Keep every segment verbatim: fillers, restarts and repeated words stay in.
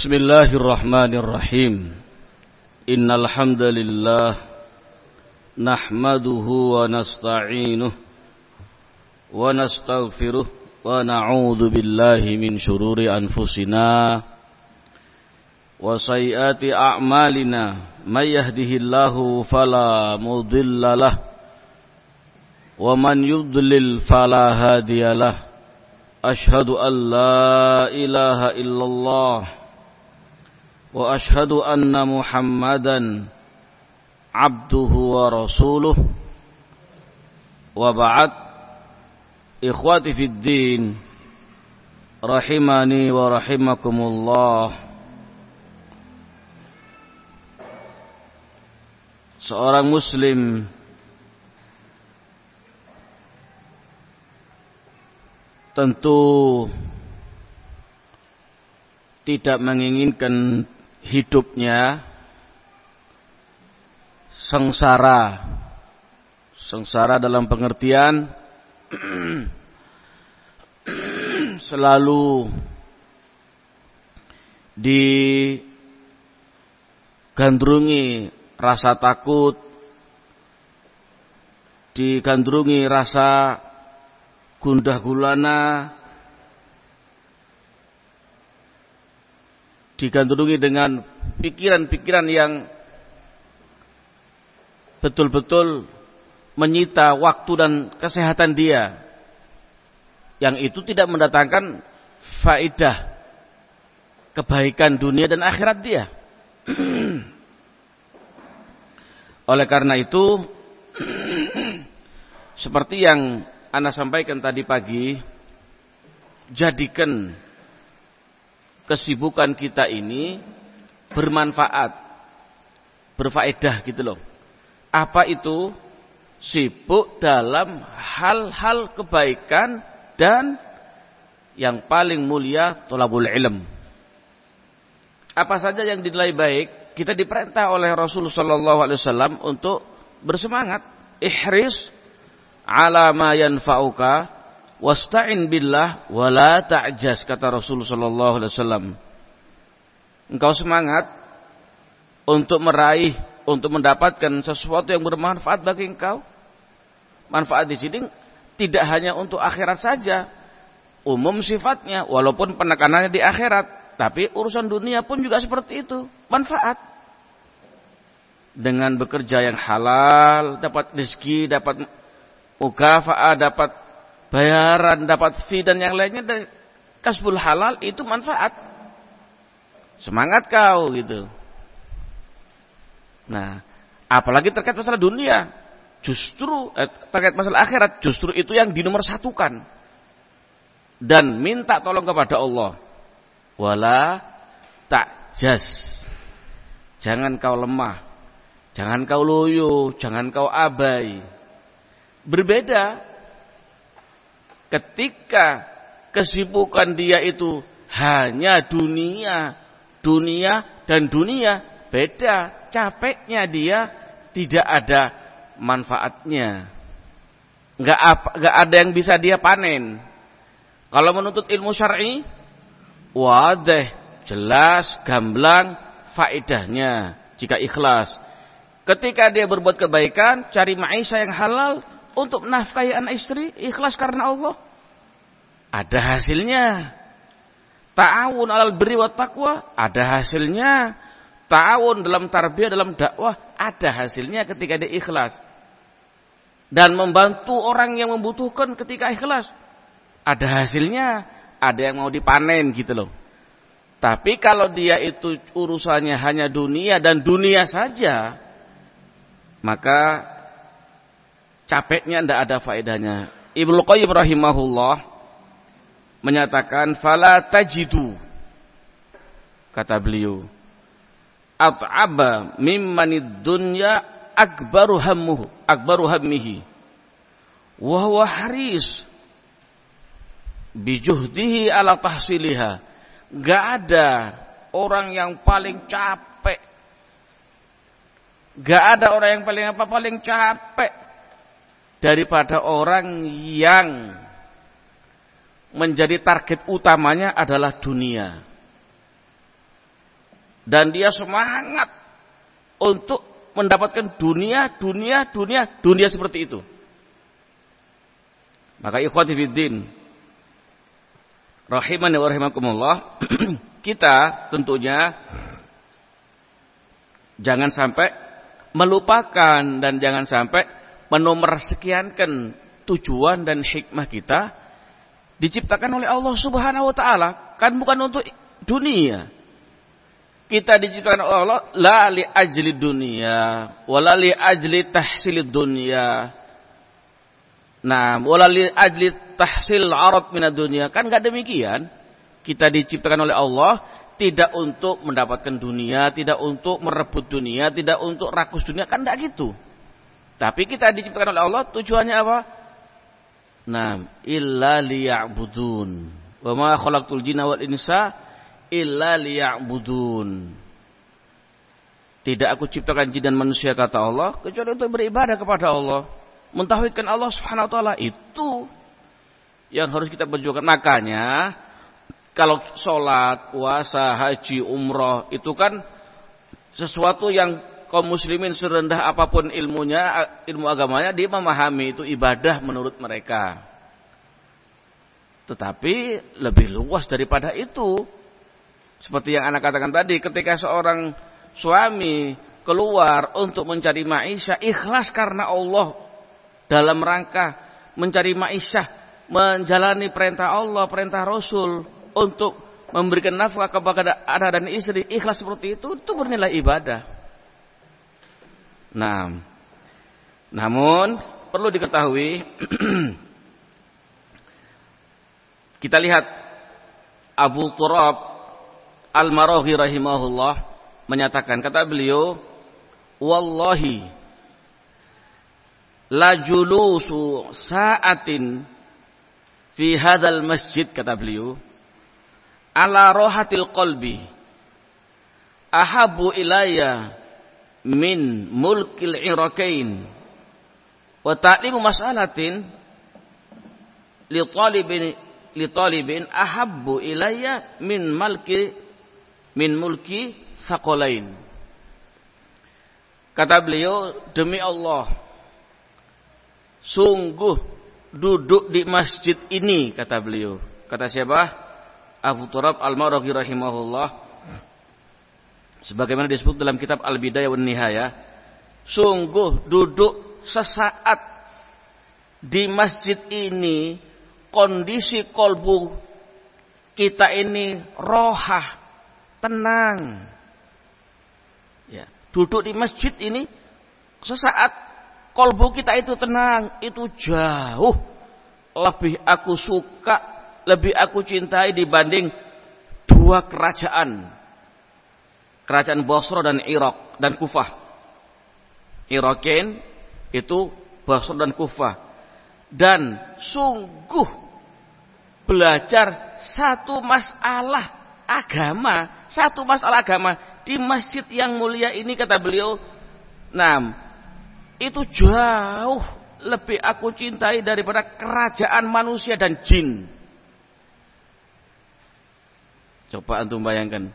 Bismillahirrahmanirrahim. Innal hamdalillah nahmaduhu wa nasta'inuhu wa nastaghfiruh wa na'udzu billahi min shururi anfusina wa sayyiati a'malina. May yahdihillahu fala mudhillalah wa man yudlil fala hadiyalah. Ashhadu an la ilaha illallah wa ashhadu anna Muhammadan abduhu wa rasuluh. Wa ba'd. Ikhwati fid din, rahimani wa rahimakumullah. Seorang muslim tentu tidak menginginkan hidupnya sengsara. Sengsara dalam pengertian selalu digandrungi rasa takut, digandrungi rasa gundah gulana, digandrungi dengan pikiran-pikiran yang betul-betul menyita waktu dan kesehatan dia, yang itu tidak mendatangkan faedah kebaikan dunia dan akhirat dia. Oleh karena itu, seperti yang Ana sampaikan tadi pagi, jadikan kesibukan kita ini bermanfaat, berfaedah gitu loh. Apa itu? Sibuk dalam hal-hal kebaikan dan yang paling mulia thalabul ilm. Apa saja yang dinilai baik, kita diperintah oleh Rasulullah sallallahu alaihi wasallam untuk bersemangat. Ihris ala ma yanfa'uka wasta'in billah wa la ta'jaz, kata Rasulullah sallallahu alaihi wasallam. Engkau semangat untuk meraih, untuk mendapatkan sesuatu yang bermanfaat bagi engkau. Manfaat di sini tidak hanya untuk akhirat saja, umum sifatnya, walaupun penekanannya di akhirat, tapi urusan dunia pun juga seperti itu, manfaat. Dengan bekerja yang halal, dapat rezeki, dapat mukafa'ah, dapat bayaran, dapat fee dan yang lainnya dari kasbul halal, itu manfaat. Semangat kau gitu. Nah, apalagi terkait masalah dunia, justru eh, terkait masalah akhirat, justru itu yang dinomorsatukan. Dan minta tolong kepada Allah. Wala ta'jaz. Jangan kau lemah, jangan kau loyo, jangan kau abai. Berbeda ketika kesibukan dia itu hanya dunia, dunia dan dunia, beda. Capeknya dia tidak ada manfaatnya. Enggak apa, enggak ada yang bisa dia panen. Kalau menuntut ilmu syar'i, wadah, jelas, gamblang faedahnya jika ikhlas. Ketika dia berbuat kebaikan, cari maisha yang halal untuk menafkahi anak istri, ikhlas karena Allah, ada hasilnya. Ta'awun 'alal birri wat taqwa, ada hasilnya. Ta'awun dalam tarbiyah, dalam dakwah, ada hasilnya ketika dia ikhlas. Dan membantu orang yang membutuhkan ketika ikhlas, ada hasilnya, ada yang mau dipanen gitu loh. Tapi kalau dia itu urusannya hanya dunia dan dunia saja, maka capeknya tidak ada faedahnya. Ibnu Qayyim rahimahullah menyatakan, fala tajidu, kata beliau, at'aba mimmanid dunya akbaru hammuhu, akbaru hammihi wa huwa haris bijuhdihi ala tahsiliha. Gak ada orang yang paling capek, gak ada orang yang paling apa paling capek daripada orang yang menjadi target utamanya adalah dunia. dan dia semangat untuk mendapatkan dunia, dunia, dunia, dunia seperti itu. Maka ikhwati fiddin, rahimani wa rahimakumullah, kita tentunya jangan sampai melupakan dan jangan sampai menomorssekiankan tujuan dan hikmah kita diciptakan oleh Allah Subhanahu wa taala, kan bukan untuk dunia. Kita diciptakan oleh Allah la li ajli dunia wala li ajli tahsilid dunia. Nah, wala li ajli tahsil arad minad dunia, kan enggak demikian. Kita diciptakan oleh Allah tidak untuk mendapatkan dunia, tidak untuk merebut dunia, tidak untuk rakus dunia, kan enggak gitu. Tapi kita diciptakan oleh Allah tujuannya apa? Nah, illa liya'budun. Wa ma khalaqtul jinna wal insa illa liya'budun. Tidak aku ciptakan jin dan manusia, kata Allah, kecuali untuk beribadah kepada Allah, mentauhidkan Allah Subhanahu wa taala. Itu yang harus kita perjuangkan. Makanya kalau sholat, puasa, haji, umroh itu kan sesuatu yang kaum muslimin serendah apapun ilmunya, ilmu agamanya, dia memahami itu ibadah menurut mereka. Tetapi lebih luas daripada itu. Seperti yang anak katakan tadi, ketika seorang suami keluar untuk mencari maisha, ikhlas karena Allah dalam rangka mencari maisha, menjalani perintah Allah, perintah Rasul untuk memberikan nafkah kepada anak dan istri, ikhlas seperti itu, itu bernilai ibadah. Nah, namun perlu diketahui, kita lihat Abu Turab Al-Maraghi rahimahullah menyatakan, kata beliau, wallahi la julusu sa'atin fi hadzal masjid, kata beliau, ala rohatil qalbi ahabu ilayya min mulkil irakain wa ta'limu mas'alatin li talibin li talibin ahabbu ilayya min malki min mulki thaqalain. Kata beliau, demi Allah, sungguh duduk di masjid ini, kata beliau. Kata siapa? Abu Turab Al-Maraghi rahimahullah, sebagaimana disebut dalam kitab Al-Bidayah wan Nihayah, sungguh duduk sesaat di masjid ini, kondisi kolbu kita ini rohah, tenang. Ya, duduk di masjid ini sesaat kolbu kita itu tenang, itu jauh lebih aku suka, lebih aku cintai dibanding dua kerajaan. Kerajaan Basra dan Irak dan Kufah. Iraqin itu Basra dan Kufah. Dan sungguh belajar satu masalah agama, satu masalah agama di masjid yang mulia ini, kata beliau, nah, itu jauh lebih aku cintai daripada kerajaan manusia dan jin. Coba antum bayangkan.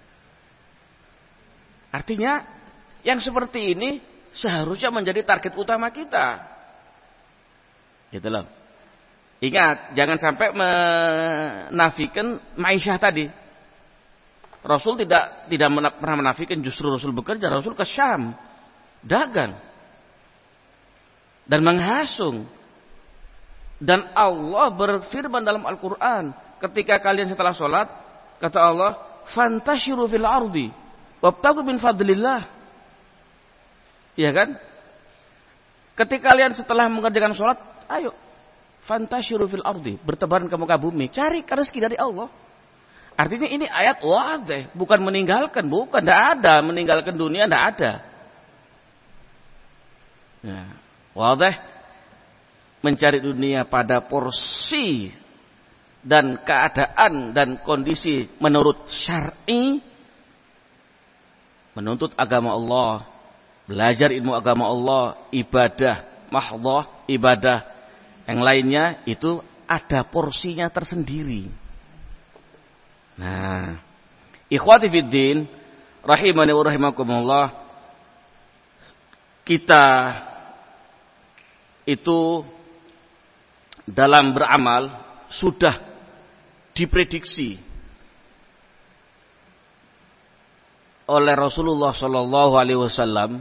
Artinya yang seperti ini seharusnya menjadi target utama kita. Gitu loh. Ingat, jangan sampai menafikan maisyah tadi. Rasul tidak tidak pernah menafikan, justru Rasul bekerja, Rasul ke Syam, dagang dan menghasung. Dan Allah berfirman dalam Al-Quran, ketika kalian setelah sholat, kata Allah, fantashiru fil ardi wabtagu min fadlillah. Iya kan? Ketika kalian setelah mengerjakan sholat, ayo fantashiru fil ardi, bertebaran ke muka bumi, cari rezeki dari Allah. Artinya ini ayat wadih, bukan meninggalkan, bukan, tidak ada meninggalkan dunia, tidak ada. Ya, wadih, mencari dunia pada porsi dan keadaan dan kondisi menurut syar'i, menuntut agama Allah, belajar ilmu agama Allah, ibadah mahdhah, ibadah yang lainnya itu ada porsinya tersendiri. Nah, ikhwati fiddin, rahimani wa rahimakumullah, kita itu dalam beramal sudah diprediksi oleh Rasulullah Shallallahu Alaihi Wasallam.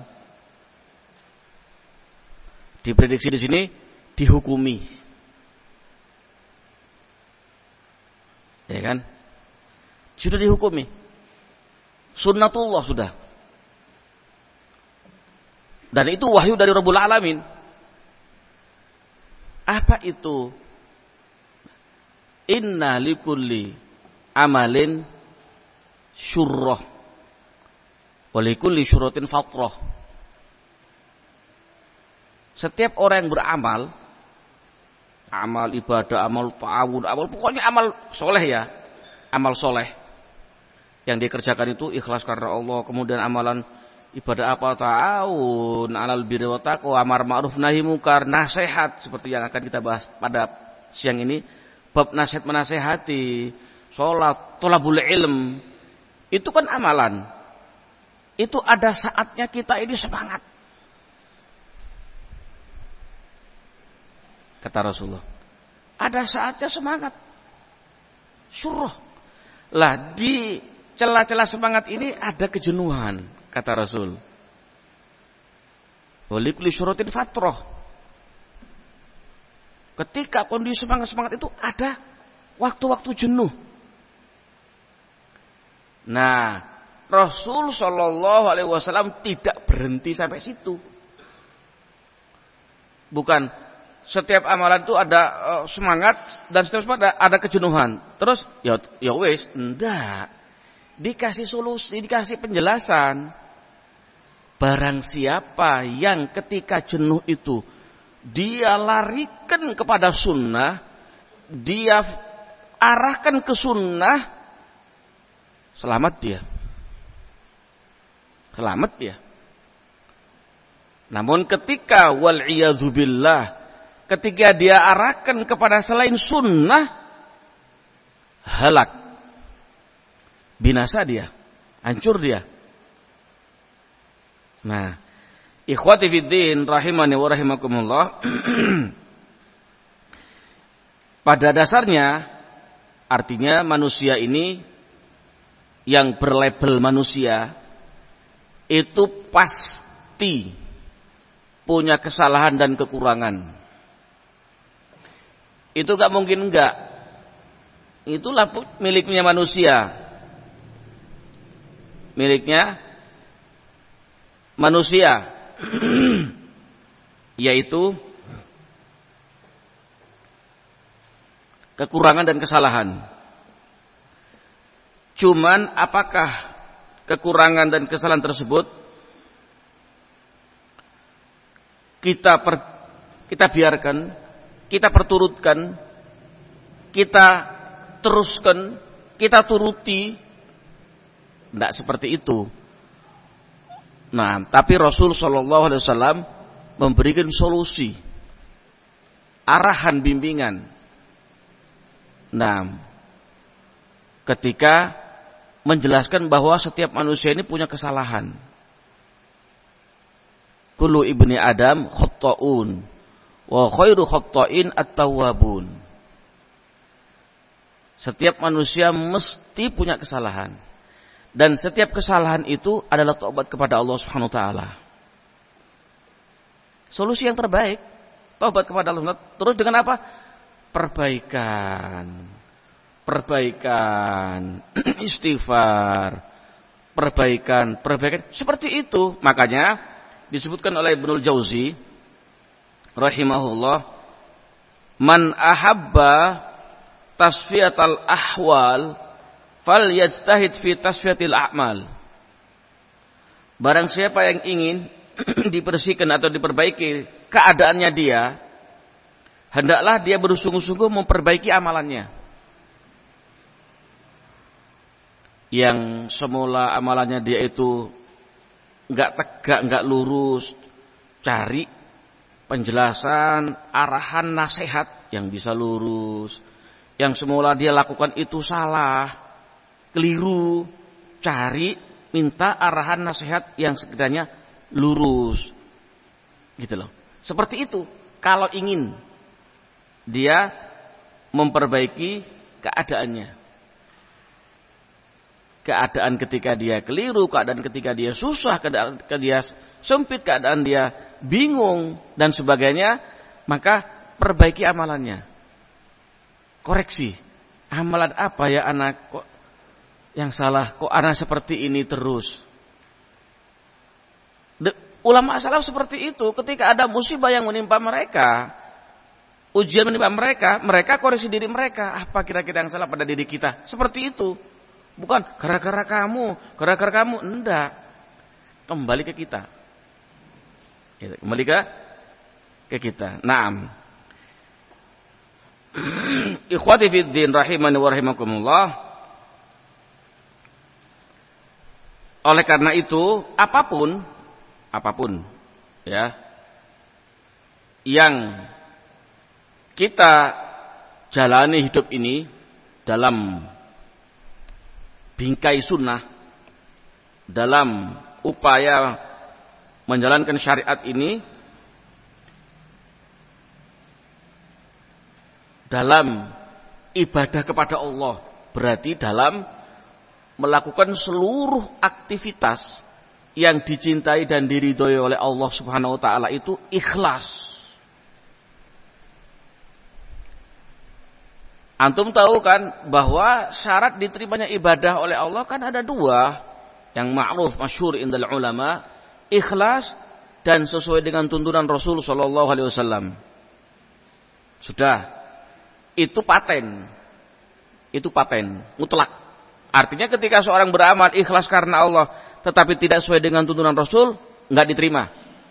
Diprediksi di sini dihukumi, ya kan? Sudah dihukumi, sunnatullah sudah, dan itu wahyu dari Rabbul Alamin. Apa itu? Inna likulli amalin syurrah wa likulli syurratin fatrah. Setiap orang yang beramal, amal ibadah, amal ta'awun, amal pokoknya amal soleh ya, amal soleh yang dikerjakan itu ikhlas karena Allah. Kemudian amalan ibadah apa, ta'awun alal birri wa taqwa, amar ma'ruf nahi munkar, nasihat seperti yang akan kita bahas pada siang ini, bab nasihat menasehati, sholat, thalabul ilm, itu kan amalan. Itu ada saatnya kita ini semangat. Kata Rasulullah, ada saatnya semangat, syurrah. Lah di celah-celah semangat ini ada kejenuhan, kata Rasul. Walikli syurratin fatrah. Ketika kondisi semangat-semangat itu ada waktu-waktu jenuh. Nah, Rasul Shallallahu Alaihi Wasallam tidak berhenti sampai situ. Bukan setiap amalan itu ada uh, semangat dan setiap semangat ada, ada kejenuhan. Terus ya ya wes, enggak. Dikasih solusi, dikasih penjelasan. Barang siapa yang ketika jenuh itu dia larikan kepada sunnah, dia arahkan ke sunnah, selamat dia. Selamat dia. Namun ketika wal'iyadzubillah, ketika dia arahkan kepada selain sunnah, halak, binasa dia, hancur dia. Nah, ikhwati fiddin rahimani wa rahimakumullah, pada dasarnya artinya manusia ini yang berlabel manusia itu pasti punya kesalahan dan kekurangan. Itu gak mungkin enggak. Itulah miliknya manusia. Miliknya manusia. Yaitu kekurangan dan kesalahan. Cuman apakah kekurangan dan kesalahan tersebut kita per, kita biarkan, kita perturutkan, kita teruskan, kita turuti? Tidak seperti itu. Nah, tapi Rasul Shallallahu Alaihi Wasallam memberikan solusi, arahan, bimbingan. Nah, ketika menjelaskan bahwa setiap manusia ini punya kesalahan. Kullu ibni Adam khatta'un wa khairu khatta'in at-tawwabun. Setiap manusia mesti punya kesalahan. Dan setiap kesalahan itu adalah taubat kepada Allah Subhanahu wa taala. Solusi yang terbaik, taubat kepada Allah. Terus dengan apa? Perbaikan. Perbaikan, istighfar, perbaikan, perbaikan. Seperti itu. Makanya disebutkan oleh Ibnul Jauzi rahimahullah, man ahabba tasfiyatal ahwal fal yajtahid fi tasfiyatil a'mal. Barang siapa yang ingin dibersihkan atau diperbaiki keadaannya dia, hendaklah dia bersungguh-sungguh memperbaiki amalannya. Yang semula amalannya dia itu enggak tegak, enggak lurus, cari penjelasan, arahan, nasihat yang bisa lurus. Yang semula dia lakukan itu salah, keliru, cari minta arahan nasihat yang sekiranya lurus. Gitu loh. Seperti itu. Kalau ingin dia memperbaiki keadaannya. Keadaan ketika dia keliru, keadaan ketika dia susah, keadaan ketika dia sempit, keadaan dia bingung dan sebagainya, maka perbaiki amalannya. Koreksi. Amalan apa ya anak kok yang salah, kok anak seperti ini terus. De, ulama salaf seperti itu, ketika ada musibah yang menimpa mereka, ujian menimpa mereka, mereka koreksi diri mereka. Apa kira-kira yang salah pada diri kita? Seperti itu. Bukan gara-gara kamu, gara-gara kamu. Enggak. Kembali ke kita. Kembali ke ke kita. Naam. Ikhwati fiddin rahimani wa rahimakumullah. Oleh karena itu, apapun apapun ya yang kita jalani hidup ini dalam bingkai sunnah, dalam upaya menjalankan syariat ini, dalam ibadah kepada Allah, berarti dalam melakukan seluruh aktivitas yang dicintai dan diridhoi oleh Allah Subhanahu wa taala itu ikhlas. Antum tahu kan bahwa syarat diterimanya ibadah oleh Allah kan ada dua, yang ma'ruf masyhur indal ulama, ikhlas dan sesuai dengan tuntunan Rasul sallallahu alaihi wasallam. Sudah, itu paten. Itu paten, mutlak. Artinya ketika seorang beramal ikhlas karena Allah tetapi tidak sesuai dengan tuntunan Rasul, enggak diterima.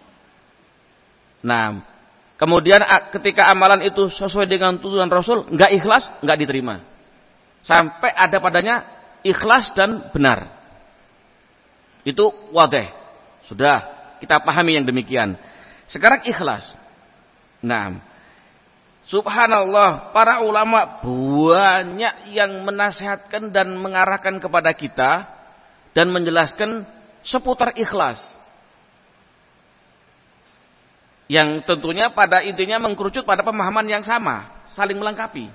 Nah, kemudian ketika amalan itu sesuai dengan tuntunan Rasul, enggak ikhlas, enggak diterima. Sampai ada padanya ikhlas dan benar. Itu wadih. Sudah, kita pahami yang demikian. Sekarang ikhlas. Nah, subhanallah, para ulama banyak yang menasihatkan dan mengarahkan kepada kita dan menjelaskan seputar ikhlas. Yang tentunya pada intinya mengkerucut pada pemahaman yang sama, saling melengkapi.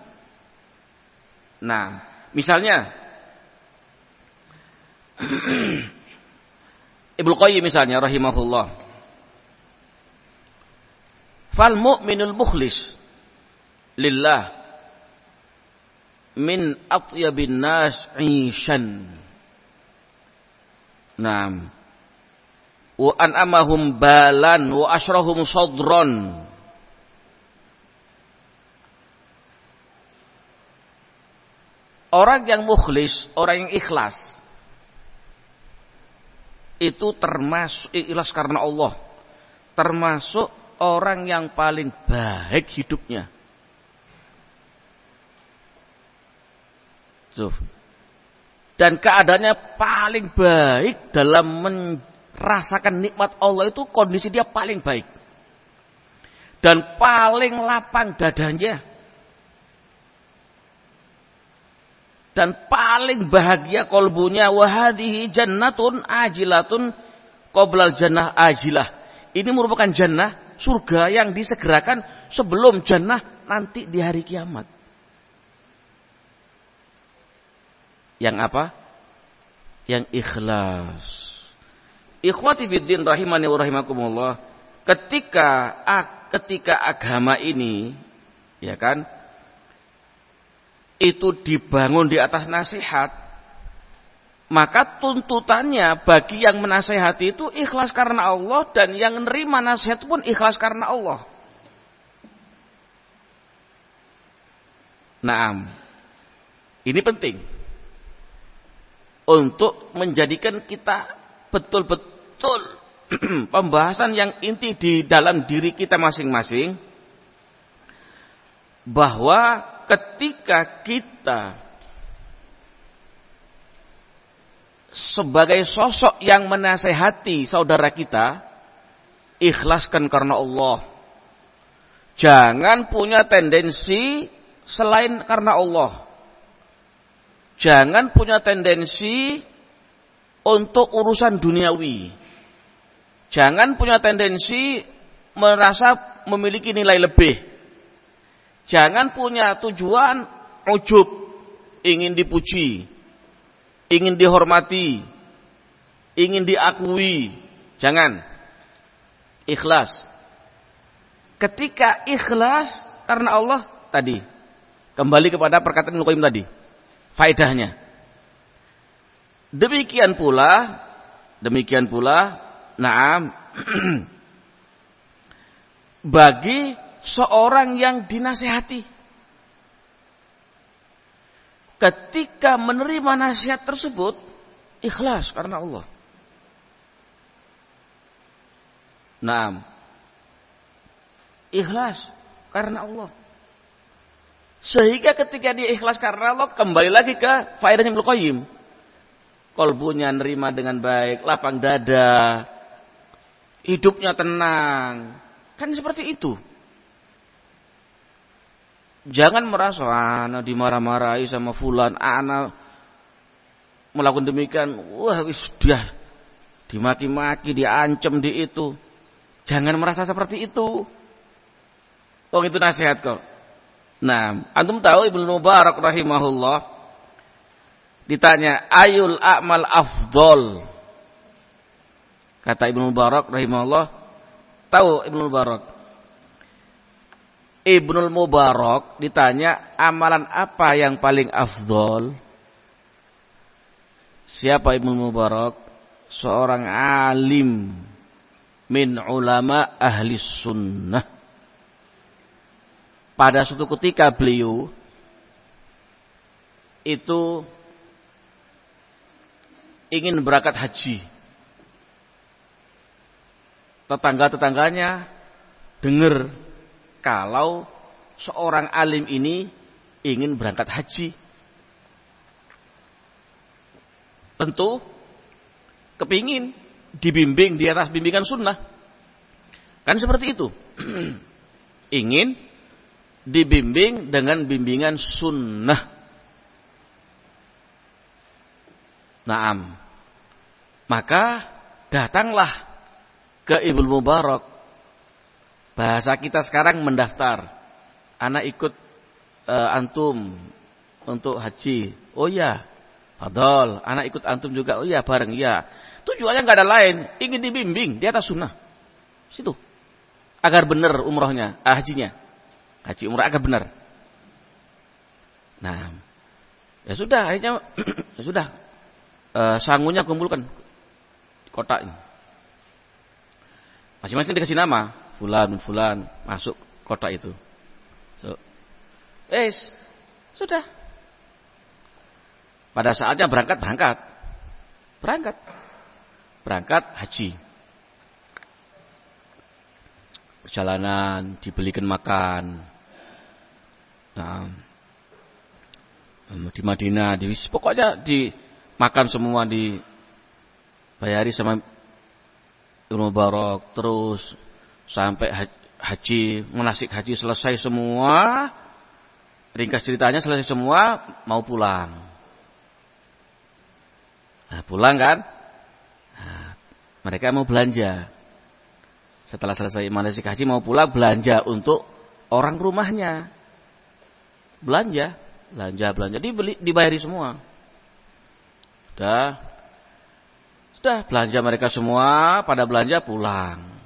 Nah, misalnya Ibnu Qayyim misalnya rahimahullah. Fal mu'minul mukhlis lillah min atyabin nas 'ishan. Naam. Wa an'amahum balan wa asyrahum sadran. Orang yang mukhlis, orang yang ikhlas, itu termasuk ikhlas karena Allah, termasuk orang yang paling baik hidupnya. Tuh. Dan keadaannya paling baik dalam merasakan nikmat Allah itu kondisi dia paling baik. Dan paling lapang dadanya. Dan paling bahagia kolbunya. Wahadihi jannatun ajilatun qoblal jannah ajilah. Ini merupakan jannah, surga yang disegerakan sebelum jannah nanti di hari kiamat. Yang apa? Yang ikhlas. Ikhwati fiddin rahimani wa rahimakumullah. Ketika ketika agama ini, ya kan, itu dibangun di atas nasihat, maka tuntutannya bagi yang menasihati itu ikhlas karena Allah, dan yang menerima nasihat pun ikhlas karena Allah. Naam. Ini penting untuk menjadikan kita betul-betul pembahasan yang inti di dalam diri kita masing-masing, bahwa ketika kita sebagai sosok yang menasehati saudara kita, ikhlaskan karena Allah. Jangan punya tendensi selain karena Allah. Jangan punya tendensi untuk urusan duniawi. Jangan punya tendensi merasa memiliki nilai lebih. Jangan punya tujuan ujub, ingin dipuji, ingin dihormati, ingin diakui. Jangan. Ikhlas. Ketika ikhlas karena Allah tadi, kembali kepada perkataan Ibnu Qayyim tadi, faedahnya. Demikian pula, demikian pula, naam, bagi seorang yang dinasihati, ketika menerima nasihat tersebut, ikhlas karena Allah. Naam, ikhlas karena Allah. Sehingga ketika dia ikhlas karena Allah, kembali lagi ke faedahnya Ibnu Qayyim. Kolbunya nerima dengan baik, lapang dada, hidupnya tenang. Kan seperti itu. Jangan merasa anak dimarah-marahi sama fulan, anak melakukan demikian, wah wis sudah dimaki-maki, diancam di itu. Jangan merasa seperti itu. Oh, itu nasihat kok. Nah, antum tahu Ibnu Mubarak rahimahullah ditanya, ayul a'mal afdol. Kata Ibnu Mubarak rahimahullah, tahu Ibnu Mubarak? Ibnu Mubarak ditanya, amalan apa yang paling afdol? Siapa Ibnu Mubarak? Seorang alim min ulama ahli sunnah. Pada suatu ketika beliau itu ingin berangkat haji. Tetangga-tetangganya dengar kalau seorang alim ini ingin berangkat haji. Tentu kepingin dibimbing di atas bimbingan sunnah. Kan seperti itu. Ingin dibimbing dengan bimbingan sunnah. Naam. Maka datanglah ke Ibnu Mubarak. Bahasa kita sekarang mendaftar. Anak ikut uh, antum untuk haji. Oh ya, fadol. Anak ikut antum juga. Oh ya, bareng ya. Tujuannya nggak ada lain, ingin dibimbing di atas sunnah. Situ. Agar benar umrohnya, ah, hajinya. Haji umrah agar benar. Nah, ya sudah, akhirnya ya sudah. Uh, sangunya kumpulkan di kotak ini. Masing-masing dikasih nama, fulan, fulan, masuk kotak itu. So, eh, sudah. Pada saatnya berangkat, berangkat, berangkat, berangkat haji. Perjalanan, dibelikan makan. Nah, di Madinah, di pokoknya di makan semua dibayari sama Ibnu Mubarak, terus sampai haji, menasik haji selesai semua, ringkas ceritanya selesai semua, mau pulang. Nah, pulang kan? Nah, mereka mau belanja. Setelah selesai manasik haji mau pulang, belanja untuk orang rumahnya. Belanja, belanja, belanja, dibeli, dibayari semua. Sudah, sudah belanja mereka semua, pada belanja pulang.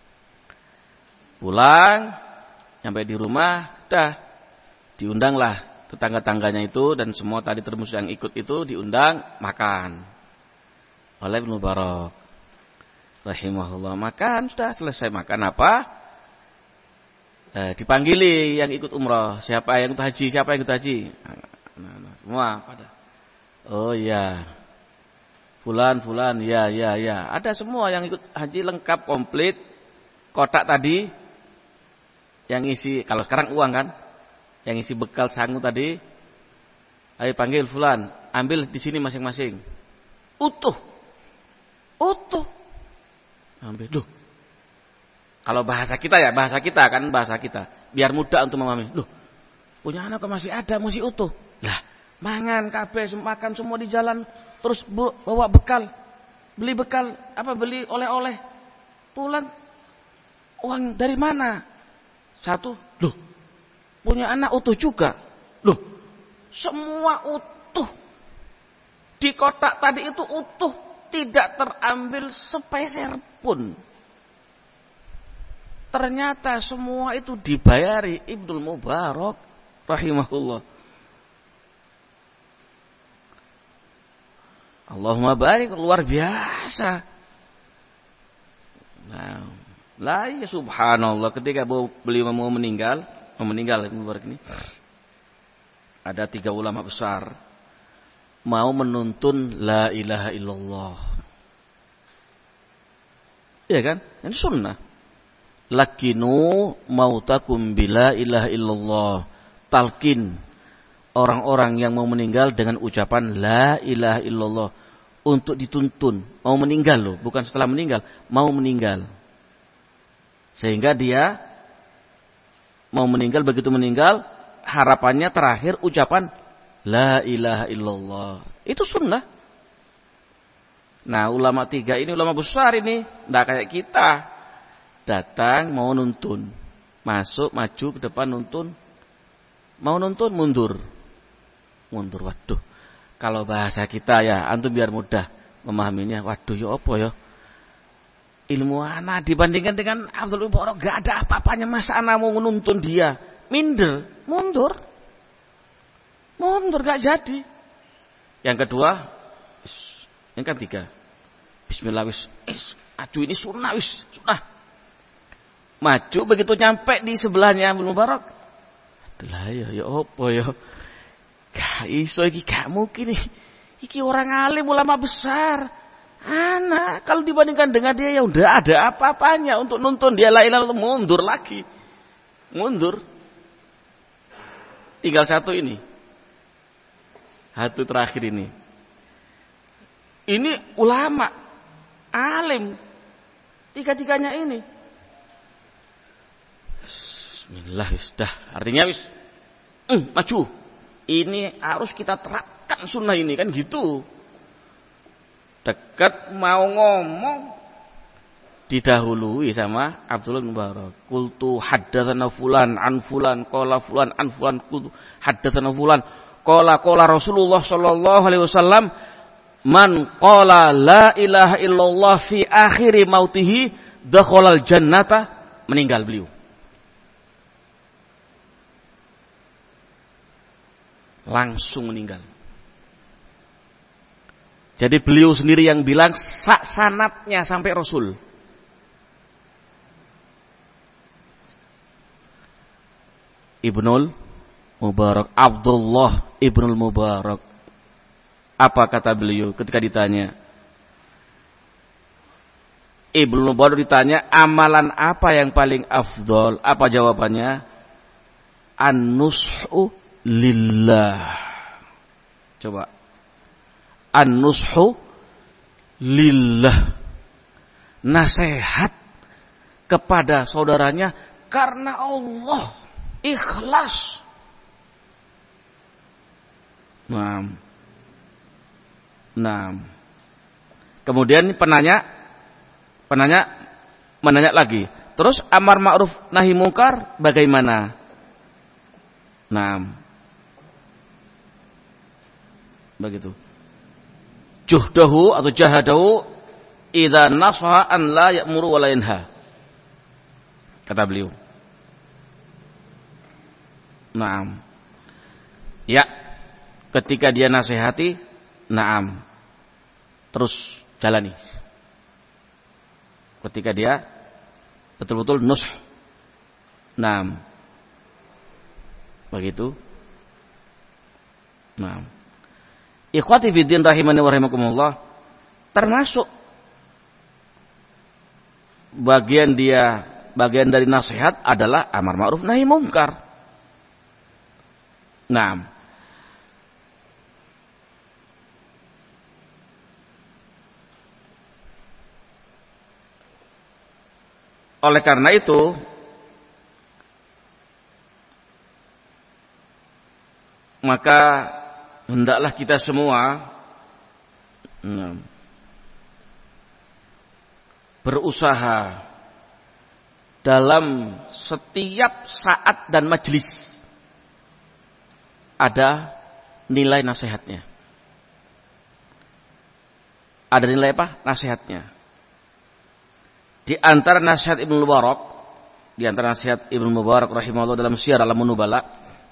Pulang, sampai di rumah, sudah diundanglah tetangga-tangganya itu dan semua tadi termus yang ikut itu diundang makan oleh Ibnu Mubarak rahimahullah. Makan, sudah selesai makan apa? Eh, dipanggili yang ikut umrah, siapa yang ikut haji, siapa yang ikut haji? Nah, nah, semua pada. Oh iya. Fulan, fulan, ya, ya, ya. Ada semua yang ikut haji lengkap, komplit. Kotak tadi, yang isi, kalau sekarang uang kan, yang isi bekal sangu tadi. Ayo panggil fulan, ambil di sini masing-masing. Utuh, utuh. Ambil, loh. Kalau bahasa kita ya, bahasa kita kan, bahasa kita. Biar mudah untuk memahami. Loh, punya anak kok masih ada, masih utuh. Lah, mangan kabeh, makan semua di jalan. Terus bawa bekal. beli bekal, apa beli oleh-oleh, pulang uang dari mana? Satu, loh, punya anak utuh juga, loh, semua utuh di kotak tadi itu utuh, tidak terambil sepeser pun. Ternyata semua itu dibayari Ibnul Mubarak rahimahullah. Allahumma barik, luar biasa. Nah, lah ya subhanallah, ketika beliau mau meninggal, mau meninggal Mubarak ini, ada tiga ulama besar mau menuntun la ilaha illallah. Iya kan? Ini sunnah. Lakinu mautakum bila ilaha illallah. Talkin orang-orang yang mau meninggal dengan ucapan la ilaha illallah untuk dituntun, mau meninggal loh, bukan setelah meninggal, mau meninggal. Sehingga dia mau meninggal, begitu meninggal harapannya terakhir ucapan la ilaha illallah. Itu sunnah. Nah, ulama tiga ini ulama besar ini, enggak kayak kita. Datang mau nuntun, masuk maju ke depan nuntun, mau nuntun mundur. Mundur, waduh. Kalau bahasa kita ya, antum biar mudah memahaminya. Waduh, ya apa ya? Ilmu anak dibandingkan dengan Abdul Mubarak gak ada apa-apanya, masa anak mau menuntun dia? Minder, mundur. Mundur gak jadi. Yang kedua, yang ketiga, bismillah wis, aju ini sunnah wis, sunnah. Maju begitu nyampe di sebelahnya Abdul Mubarak. Aduh lah ya, ya apa ya? Gak iso iki, gak mungkin nih. Iki orang alim, ulama besar. Anak kalau dibandingkan dengan dia ya udah ada apa-apanya untuk nuntun dia la ilaha illallah, mundur lagi. Mundur. Tinggal satu ini. Satu terakhir ini. Ini ulama alim. Tiga-tiganya ini. Bismillah wis dah. Artinya wis mm, maju. Ini harus kita terapkan sunnah ini kan gitu. Dekat mau ngomong didahului sama Abdullah bin Mubarak. Qultu haddatsana fulan an fulan qala fulan an fulan qultu haddatsana fulan qala qala Rasulullah sallallahu alaihi wasallam man qala la ilaha illallah fi akhiri mautihi dakhalal jannata, meninggal beliau. Langsung meninggal. Jadi beliau sendiri yang bilang sak sanatnya sampai Rasul. Ibnul Mubarak, Abdullah Ibnul Mubarak. Apa kata beliau ketika ditanya? Ibnul Mubarak ditanya, amalan apa yang paling afdol? Apa jawabannya? An-nushu lillah. Coba. An-nushu lillah. Nasihat kepada saudaranya karena Allah. Ikhlas. Nah. Nah. Kemudian penanya penanya menanya lagi. Terus amar ma'ruf nahi mungkar bagaimana? Nah. Begitu. Juhdahu atau jahadahu idza nasaha an la ya'muru wa la yanha. Kata beliau. Naam. Ya, ketika dia nasihati, naam. Terus jalani. Ketika dia betul-betul nush. Naam. Begitu. Naam. Ikhwati fiddin rahimani wa rahimakumullah, termasuk bagian dia bagian dari nasihat adalah amar ma'ruf nahi mungkar. Nah, oleh karena itu maka hendaklah kita semua nah, berusaha dalam setiap saat dan majelis ada nilai nasihatnya. Ada nilai apa? Nasihatnya. Di antara nasihat Ibnu Mubarak, di antara nasihat Ibnu Mubarak rahimahullah dalam Syiar Alamun Nubala,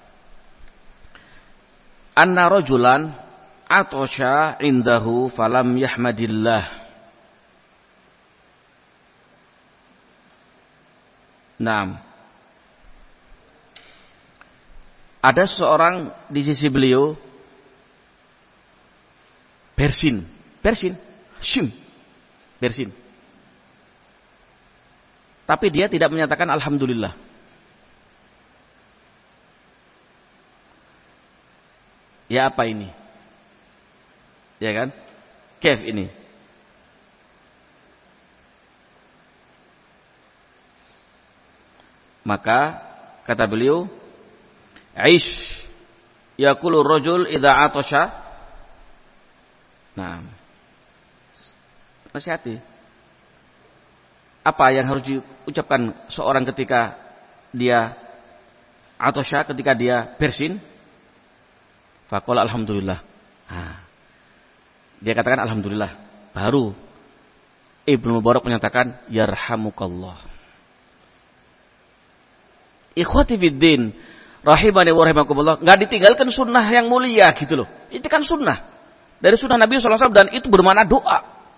anna rajulan atosha indahu falam yahmadillah. Naam. Ada seorang di sisi beliau bersin, bersin, shim, bersin. Tapi dia tidak menyatakan alhamdulillah. Ya apa ini? Ya kan? Kef ini. Maka kata beliau, Aish yaqulu rajul idza atasha. Nah, nasihati. Apa yang harus diucapkan seorang ketika dia atasha, ketika dia bersin? Faqala alhamdulillah. Nah, dia katakan alhamdulillah. Baru Ibnu Mubarak menyatakan yarhamukallah. Ikhwati fiddin rahimani wa rahimakumullah, enggak ditinggalkan sunnah yang mulia gitu loh. Itu kan sunnah dari sunnah Nabi sallallahu alaihi wasallam dan itu bermakna doa.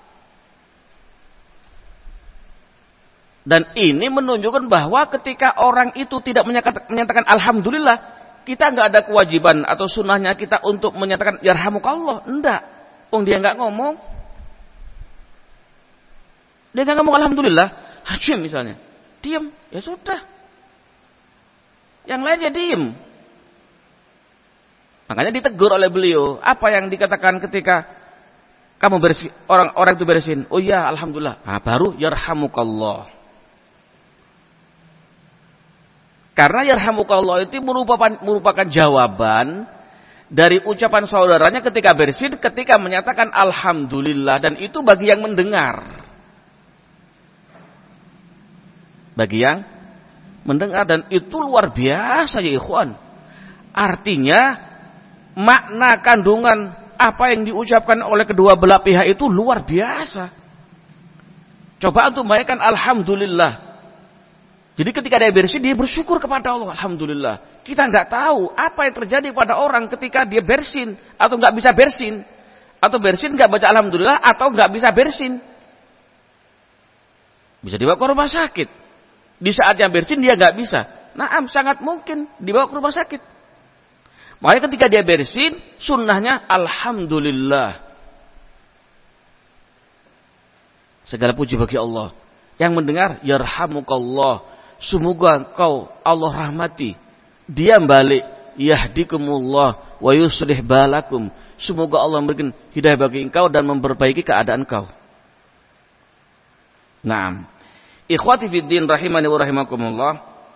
Dan ini menunjukkan bahwa ketika orang itu tidak menyatakan, menyatakan alhamdulillah, kita enggak ada kewajiban atau sunnahnya kita untuk menyatakan yarhamukallah. Enggak. Wong dia enggak ngomong. Dia enggak ngomong alhamdulillah, hajim misalnya. Diam, ya sudah. Yang lainnya diem. Makanya ditegur oleh beliau. Apa yang dikatakan ketika kamu bersin, orang-orang itu bersin? Oh ya, alhamdulillah. Nah, baru yarhamukallah. Karena yarhamukallah itu merupakan, merupakan jawaban dari ucapan saudaranya ketika bersin, ketika menyatakan alhamdulillah. Dan itu bagi yang mendengar. Bagi yang mendengar, dan itu luar biasa ya ikhwan. Artinya makna kandungan apa yang diucapkan oleh kedua belah pihak itu luar biasa. Coba untuk bayangkan alhamdulillah. Jadi ketika dia bersin, dia bersyukur kepada Allah, alhamdulillah. Kita nggak tahu apa yang terjadi pada orang ketika dia bersin atau nggak bisa bersin, atau bersin nggak baca alhamdulillah, atau nggak bisa bersin. Bisa dibawa ke rumah sakit. Di saat yang bersin dia nggak bisa. Naam, sangat mungkin dibawa ke rumah sakit. Makanya ketika dia bersin, sunnahnya alhamdulillah. Segala puji bagi Allah. Yang mendengar yarhamukallah. Semoga engkau Allah rahmati. Dia balik yahdikumullah wa yuslih balakum. Semoga Allah memberikan hidayah bagi engkau dan memperbaiki keadaan engkau. Naam. Ikhwati fiddin rahimani wa rahimakumullah.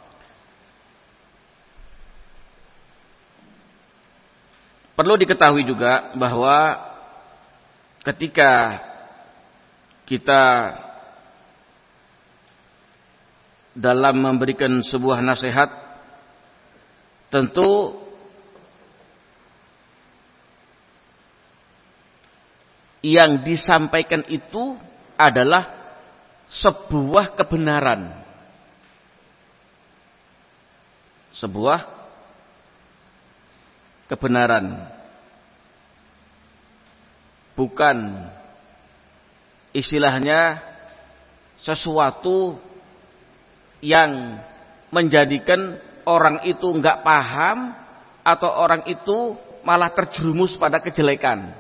Perlu diketahui juga bahwa ketika kita dalam memberikan sebuah nasihat, tentu yang disampaikan itu adalah sebuah kebenaran. Sebuah kebenaran. Bukan istilahnya sesuatu yang menjadikan orang itu enggak paham atau orang itu malah terjerumus pada kejelekan.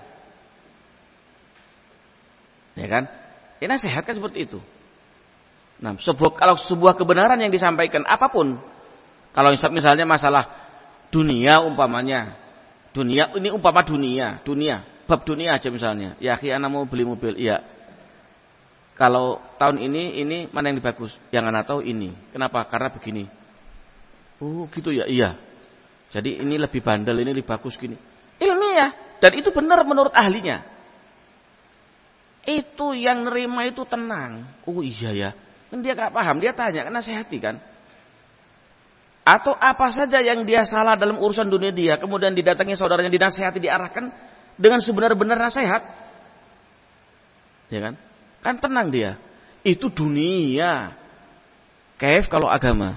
Ya kan? Ini nasihat kan seperti itu. Nah, sebuah, kalau sebuah kebenaran yang disampaikan apapun, kalau misalnya masalah dunia umpamanya, dunia ini umpama dunia, dunia, bab dunia aja misalnya. Ya, khi anak mau beli mobil, iya. Kalau tahun ini ini mana yang lebih bagus? Yang anak tahu ini. Kenapa? Karena begini. Oh, gitu ya, iya. Jadi ini lebih bandel, ini lebih bagus gini. Ilmiah, dan itu benar menurut ahlinya. itu yang nerima itu tenang. Oh iya ya, kan dia gak paham, dia tanya, kan nasihati kan. Atau apa saja yang dia salah dalam urusan dunia dia, kemudian didatangi saudaranya, dinasihati, diarahkan dengan sebenar-benar nasihat. Ya kan? Kan tenang dia. Itu dunia. Kaif kalau agama.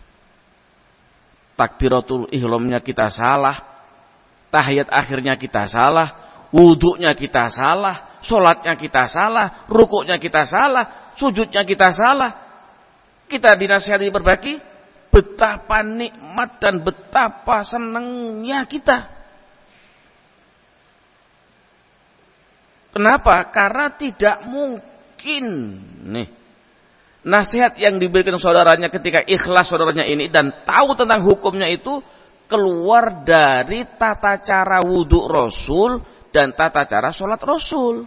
Takbiratul ihramnya kita salah, tahiyat akhirnya kita salah, wuduknya kita salah, sholatnya kita salah, rukuknya kita salah, sujudnya kita salah. Kita dinasihati berbagi, betapa nikmat dan betapa senangnya kita. Kenapa? Karena tidak mungkin nih nasihat yang diberikan saudaranya ketika ikhlas saudaranya ini dan tahu tentang hukumnya itu keluar dari tata cara wudhu Rasul dan tata cara sholat Rasul.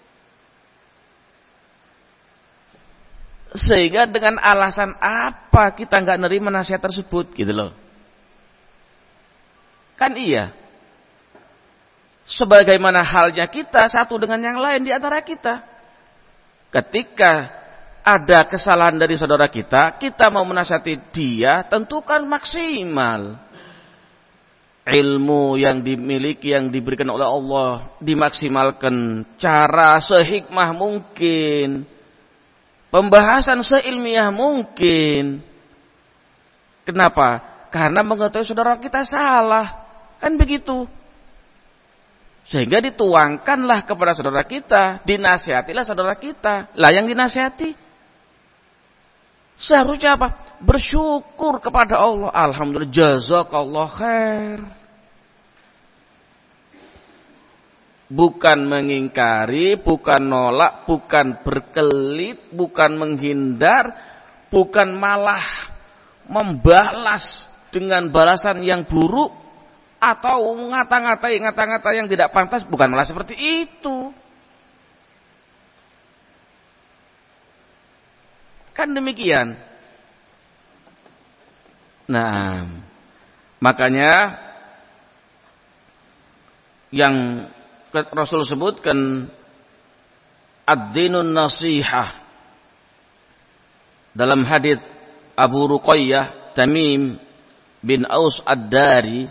Sehingga dengan alasan apa kita nggak nerima nasihat tersebut gitu loh. Kan iya. Sebagaimana halnya kita satu dengan yang lain di antara kita. Ketika ada kesalahan dari saudara kita, kita mau menasihati dia, tentu kan maksimal. Ilmu yang dimiliki, yang diberikan oleh Allah, dimaksimalkan cara sehikmah mungkin. Pembahasan seilmiah mungkin. Kenapa? Karena mengetahui saudara kita salah. Kan begitu. Sehingga dituangkanlah kepada saudara kita, dinasihatilah saudara kita. Lah yang dinasihati seharusnya apa? Bersyukur kepada Allah. Alhamdulillah, jazakallah khair. Bukan mengingkari, bukan nolak, bukan berkelit, bukan menghindar, bukan malah membalas dengan balasan yang buruk atau ngata-ngatai ngata-ngata yang tidak pantas, bukan malah seperti itu. Kan demikian. Nah, makanya yang Rasul sebutkan ad-dinun nasihah dalam hadits Abu Ruqayyah Tamim bin Aus ad-Dari.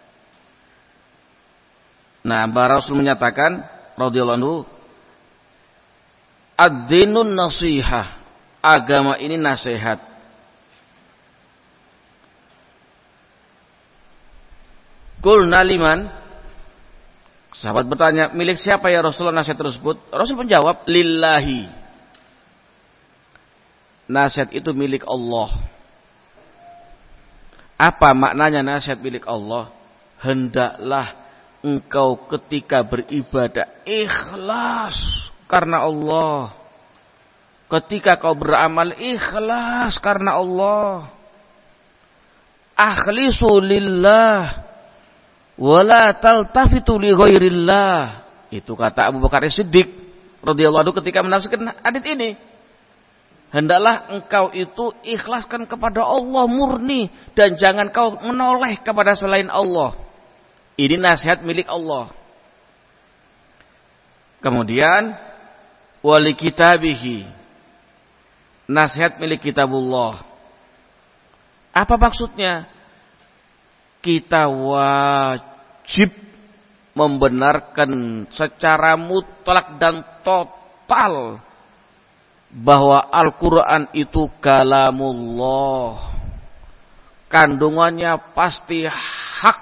Nah, Rasul menyatakan radhiyallahu anhu, ad-dinun nasihah, agama ini nasihat. Qulna liman? Sahabat bertanya, milik siapa ya Rasulullah nasihat tersebut? Rasul menjawab, lillahi. Nasihat itu milik Allah. Apa maknanya nasihat milik Allah? Hendaklah engkau ketika beribadah ikhlas karena Allah. Ketika kau beramal ikhlas karena Allah. Akhlisu lillah wala taltafitu li ghairillah. Itu kata Abu Bakar Siddiq radhiyallahu anhu ketika menafsirkan hadits ini. Hendaklah engkau itu ikhlaskan kepada Allah murni dan jangan kau menoleh kepada selain Allah. Ini nasihat milik Allah. Kemudian wali kitabihi, nasihat milik kitabullah. Apa maksudnya? Kita wajib membenarkan secara mutlak dan total bahwa Al-Quran itu kalamullah. Kandungannya pasti hak.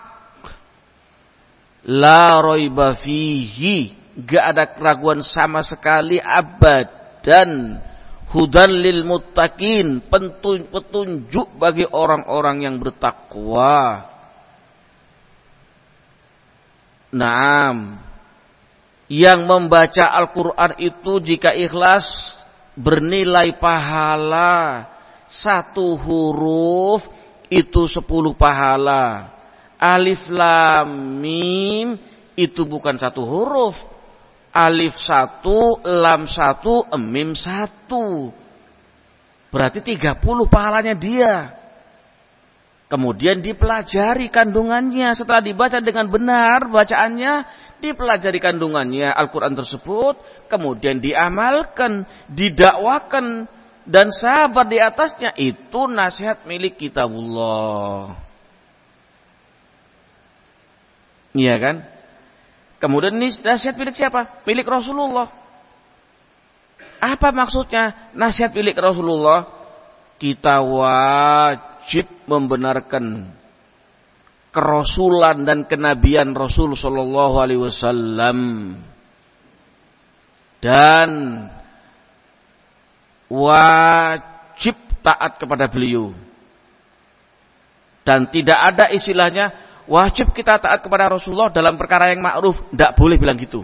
La raiba fihi. Gak ada keraguan sama sekali abadan. Hudan lil muttaqin. Petunjuk bagi orang-orang yang bertakwa. Naam, yang membaca Al-Quran itu jika ikhlas bernilai pahala. Satu huruf itu sepuluh pahala. Alif lam mim itu bukan satu huruf. Alif satu, lam satu, mim satu. Berarti tiga puluh pahalanya dia. Kemudian dipelajari kandungannya. Setelah dibaca dengan benar bacaannya, dipelajari kandungannya Al-Quran tersebut, kemudian diamalkan, didakwakan, dan sabar di atasnya. Itu nasihat milik kitabullah. Iya kan? Kemudian nasihat milik siapa? Milik Rasulullah. Apa maksudnya nasihat milik Rasulullah? Kita wajib membenarkan kerasulan dan kenabian Rasul sallallahu alaihi wasallam, dan wajib taat kepada beliau. Dan tidak ada istilahnya wajib kita taat kepada Rasulullah dalam perkara yang ma'ruf. Tidak boleh bilang gitu.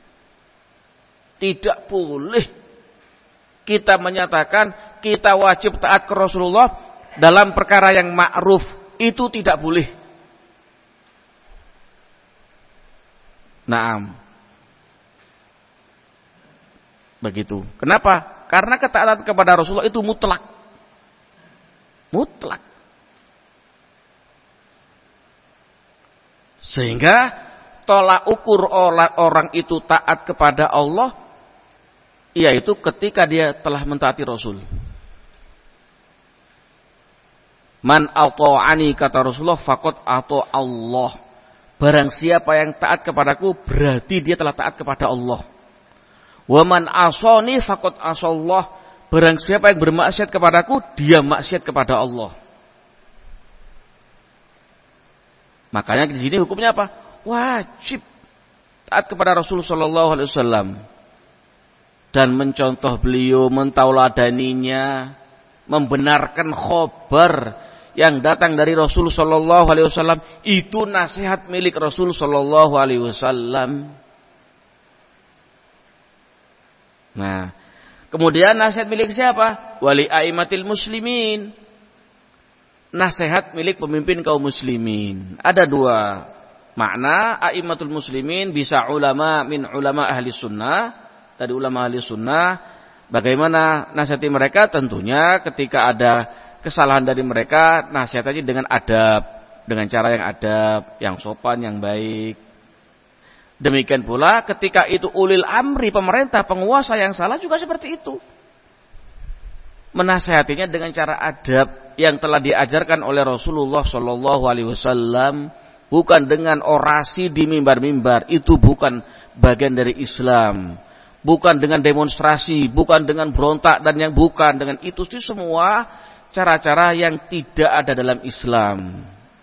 Tidak boleh kita menyatakan kita wajib taat ke Rasulullah dalam perkara yang ma'ruf. Itu tidak boleh. Naam. Begitu. Kenapa? Karena ketaatan kepada Rasulullah itu mutlak. Mutlak. Sehingga tolak ukur orang itu taat kepada Allah, yaitu ketika dia telah mentaati Rasul. Man ata'ani, kata Rasulullah, faqad ata Allah. Barang siapa yang taat kepadaku, berarti dia telah taat kepada Allah. Wa man asani faqad asallah. Barang siapa yang bermaksiat kepadaku, dia maksiat kepada Allah. Makanya di sini hukumnya apa? Wajib taat kepada Rasulullah sallallahu alaihi wasallam dan mencontoh beliau, mentauladaninya, membenarkan khobar yang datang dari Rasul sallallahu alaihi wasallam. Itu nasihat milik Rasul sallallahu alaihi wasallam. Nah, kemudian nasihat milik siapa? Wali aimatil muslimin. Nasihat milik pemimpin kaum muslimin. Ada dua makna. Aimatul muslimin bisa ulama min ulama ahli sunnah. Tadi ulama ahli sunnah. Bagaimana nasihati mereka? Tentunya ketika ada kesalahan dari mereka, nasihatnya dengan adab, dengan cara yang adab, yang sopan, yang baik. Demikian pula ketika itu ulil amri, pemerintah, penguasa yang salah juga seperti itu. Menasihatinya dengan cara adab yang telah diajarkan oleh Rasulullah sallallahu alaihi wasallam, bukan dengan orasi di mimbar-mimbar. Itu bukan bagian dari Islam. Bukan dengan demonstrasi, bukan dengan berontak, dan yang bukan dengan itu. Itu semua cara-cara yang tidak ada dalam Islam.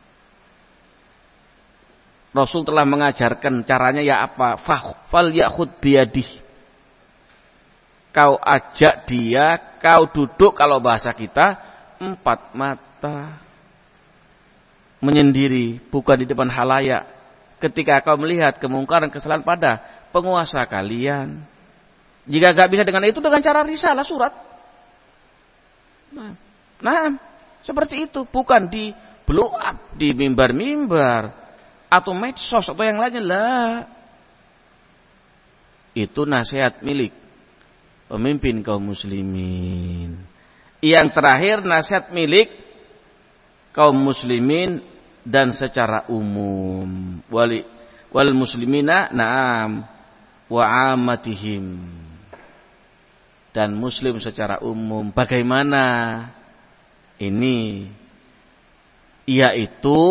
Rasul telah mengajarkan caranya ya apa? Fal yakhud biyadih. Kau ajak dia, kau duduk, kalau bahasa kita empat mata, menyendiri, bukan di depan halayak. Ketika kau melihat kemungkaran kesalahan pada penguasa kalian, jika gak bisa dengan itu, dengan cara risalah, surat. Nah, nah seperti itu, bukan di blow up di mimbar-mimbar atau medsos atau yang lainnya lah. Itu nasihat milik pemimpin kaum muslimin. Yang terakhir nasihat milik kaum muslimin dan secara umum. Wali wal muslimina na'am wa amatihim. Dan muslim secara umum. Bagaimana? Ini yaitu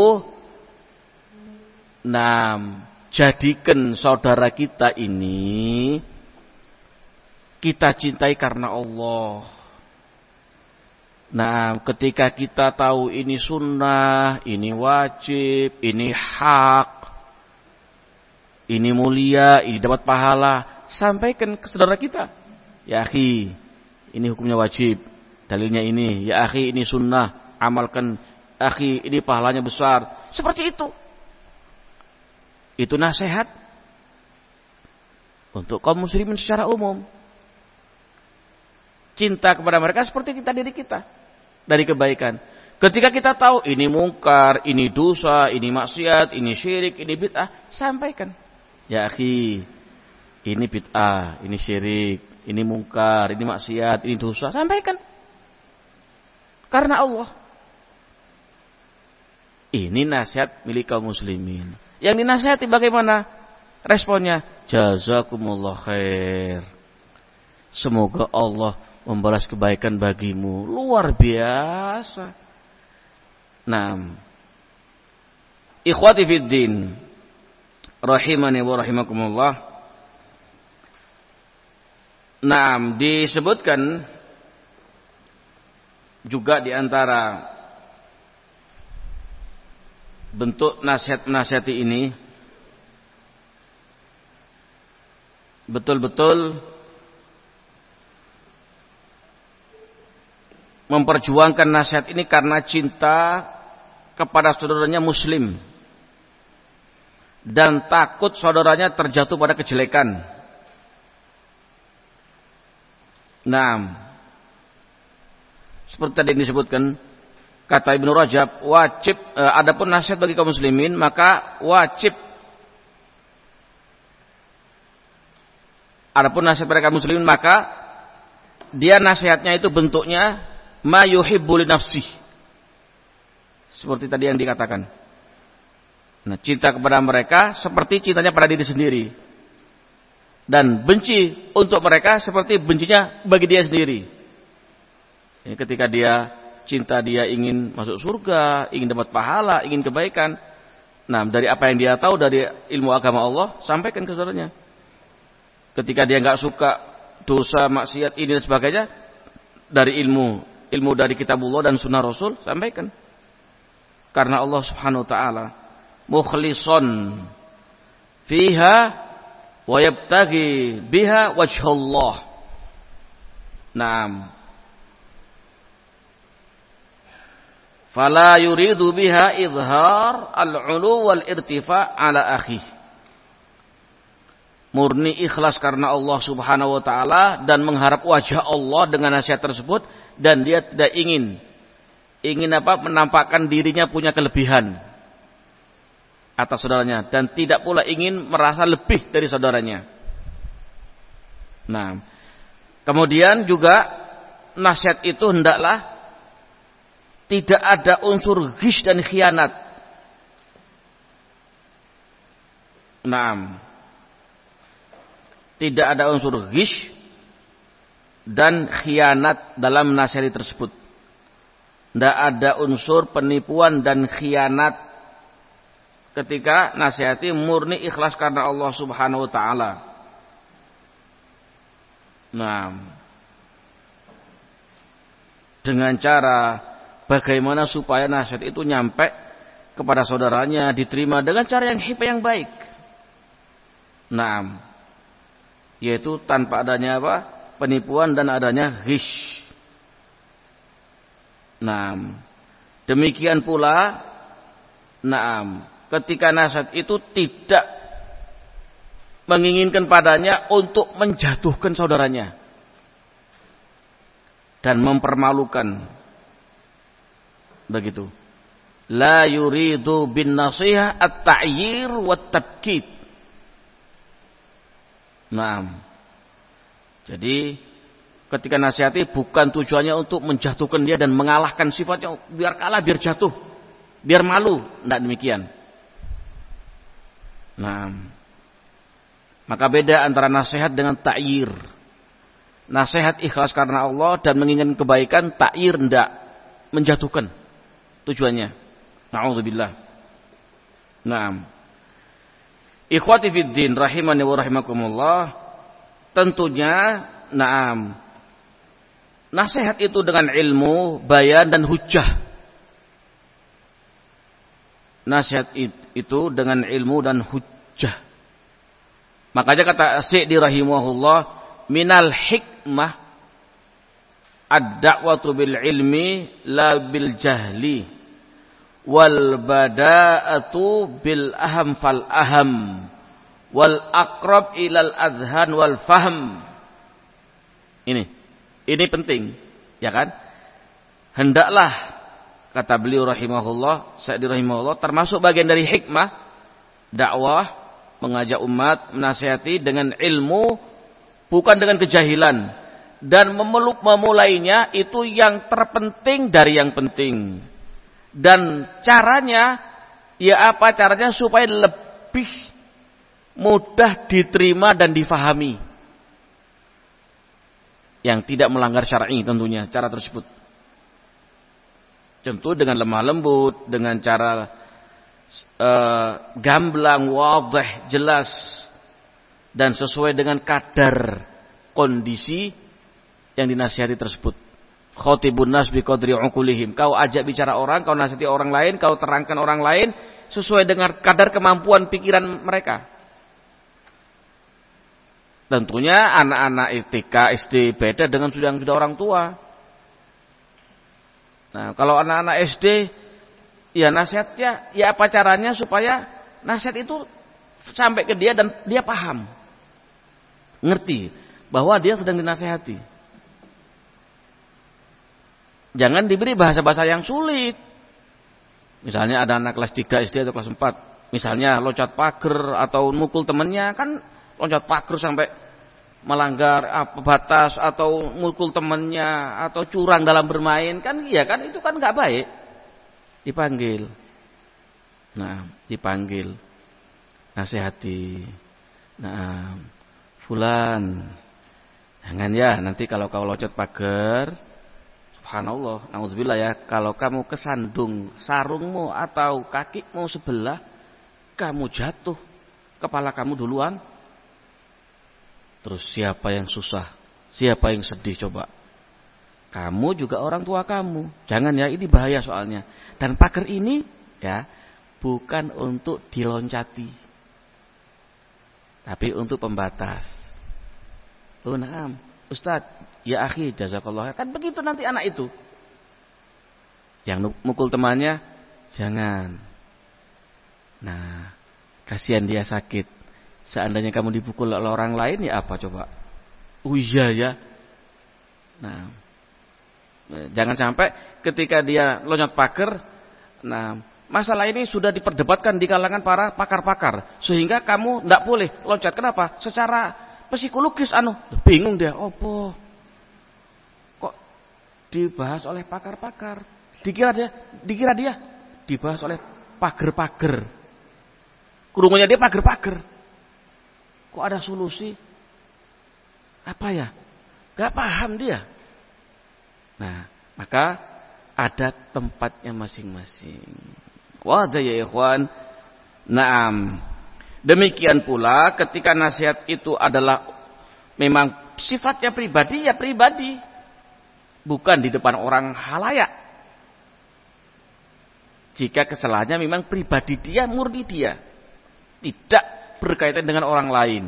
na'am, jadikan saudara kita ini kita cintai karena Allah. Nah, ketika kita tahu ini sunnah, ini wajib, ini hak, ini mulia, ini dapat pahala, sampaikan ke saudara kita. Ya akhi, ini hukumnya wajib, dalilnya ini. Ya akhi, ini sunnah, amalkan. Akhi, ini pahalanya besar. Seperti itu. Itu nasihat untuk kaum muslimin secara umum. Cinta kepada mereka seperti cinta diri kita dari kebaikan. Ketika kita tahu ini mungkar, ini dosa, ini maksiat, ini syirik, ini bid'ah, sampaikan. Ya akhi, ini bid'ah, ini syirik, ini mungkar, ini maksiat, ini dosa, sampaikan. Karena Allah. Ini nasihat milik kaum muslimin. Yang dinasihati bagaimana? Responnya, jazakumullah khair. Semoga Allah membalas kebaikan bagimu. Luar biasa. Nah, ikhwati fiddin, rahimani wa rahimakumullah. Nah, disebutkan juga di antara bentuk nasihat-nasihati ini betul-betul memperjuangkan nasihat ini karena cinta kepada saudaranya muslim dan takut saudaranya terjatuh pada kejelekan. Nah, seperti tadi disebutkan, kata Ibnu Rajab, wajib eh, adapun nasihat bagi kaum muslimin maka wajib adapun nasihat bagi kaum muslimin maka dia nasihatnya itu bentuknya ma yuhibbu li nafsih. Seperti tadi yang dikatakan. Nah, cinta kepada mereka seperti cintanya pada diri sendiri. Dan benci untuk mereka seperti bencinya bagi dia sendiri. Ya, ketika dia cinta, dia ingin masuk surga, ingin dapat pahala, ingin kebaikan. Nah, dari apa yang dia tahu dari ilmu agama Allah, sampaikan ke saudaranya. Ketika dia nggak suka dosa, maksiat ini dan sebagainya, dari ilmu, ilmu dari kitabullah dan sunnah Rasul, sampaikan. Karena Allah Subhanahu wa taala mukhlishon fiha wa yabtaghi biha wajhallah. Naam. Fala yuridu biha izhar al-'ulu wal irtifa' ala akhi. Murni ikhlas karena Allah Subhanahu wa taala dan mengharap wajah Allah dengan nasihat tersebut, dan dia tidak ingin ingin apa menampakkan dirinya punya kelebihan atas saudaranya dan tidak pula ingin merasa lebih dari saudaranya. Nah, kemudian juga nasihat itu hendaklah tidak ada unsur ghish dan khianat. Nah, tidak ada unsur ghish dan khianat dalam nasihat tersebut. Tidak ada unsur penipuan dan khianat ketika nasihati murni ikhlas karena Allah Subhanahu wa taala. Nah, dengan cara bagaimana supaya nasihat itu nyampe kepada saudaranya, diterima dengan cara yang hikmah yang baik. Nah, yaitu tanpa adanya apa? Penipuan dan adanya ghish. Nah, demikian pula, nah, ketika nasihat itu tidak menginginkan padanya untuk menjatuhkan saudaranya dan mempermalukan, begitu. La yuridu bin nasihah at-ta'yir wa tabkit. Nah, jadi ketika nasihati bukan tujuannya untuk menjatuhkan dia dan mengalahkan sifatnya, biar kalah, biar jatuh, biar malu, tidak demikian. Nah, maka beda antara nasihat dengan ta'yir. Nasihat ikhlas karena Allah dan menginginkan kebaikan, ta'yir tidak, menjatuhkan tujuannya. Na'udzubillah. Nah, ikhwati fiddin rahimani wa rahimakumullah, tentunya na'am nasihat itu dengan ilmu, bayan dan hujjah. Nasihat itu dengan ilmu dan hujjah. Makanya kata Sa'di rahimahullah, minal hikmah ad-da'watu bil ilmi la bil jahli wal bada'atu bil aham fal aham wal aqrab ilal adhan wal fahm. Ini, ini penting, ya kan? Hendaklah, kata beliau rahimahullah, Sa'di rahimahullah, termasuk bagian dari hikmah dakwah, mengajak umat, menasihati dengan ilmu, bukan dengan kejahilan, dan memeluk memulainya itu yang terpenting dari yang penting. Dan caranya, ya apa caranya supaya lebih mudah diterima dan difahami, yang tidak melanggar syar'i tentunya cara tersebut. Tentu dengan lemah lembut, dengan cara uh, gamblang, wadih, jelas, dan sesuai dengan kadar kondisi yang dinasihati tersebut. Khatibun nas biqadri uqulihim. Kau ajak bicara orang, kau nasihati orang lain, kau terangkan orang lain sesuai dengan kadar kemampuan pikiran mereka. Tentunya anak-anak T K, S D beda dengan sudah sudah orang tua. Nah, kalau anak-anak S D, ya nasihatnya, ya apa caranya supaya nasihat itu sampai ke dia dan dia paham, ngerti bahwa dia sedang dinasihati. Jangan diberi bahasa-bahasa yang sulit. Misalnya ada anak kelas tiga S D atau kelas empat, misalnya loncat pagar atau mukul temannya, kan loncat pagar sampai melanggar apa batas atau mukul temannya atau curang dalam bermain, kan iya kan, itu kan nggak baik. Dipanggil, nah dipanggil, nasihati, nah fulan, jangan ya nanti kalau kau loncat pagar, subhanallah, naudzubillah ya, kalau kamu kesandung sarungmu atau kakimu sebelah, kamu jatuh, kepala kamu duluan. Terus siapa yang susah? Siapa yang sedih coba? Kamu juga orang tua kamu. Jangan ya, ini bahaya soalnya. Dan pagar ini ya bukan untuk diloncati, tapi untuk pembatas. Oh naam, Ustaz, ya akhi, jazakallah. Kan begitu nanti anak itu. Yang mukul temannya, jangan. Nah, kasihan dia sakit. Seandainya kamu dipukul oleh orang lain, ya apa coba? Oh iya ya. Nah, jangan sampai ketika dia loncat pagar, nah masalah ini sudah diperdebatkan di kalangan para pakar-pakar, sehingga kamu tidak boleh loncat. Kenapa? Secara psikologis anu bingung dia. Opo kok dibahas oleh pakar-pakar? Dikira dia, dikira dia dibahas oleh pagar-pagar. Kurungannya dia pagar-pagar. Kok ada solusi? Apa ya? Gak paham dia. Nah, maka ada tempatnya masing-masing. Wadah ya ikhwan. Naam. Demikian pula ketika nasihat itu adalah memang sifatnya pribadi, ya pribadi. Bukan di depan orang halayak. Jika kesalahannya memang pribadi dia, murni dia. Tidak berkaitan dengan orang lain.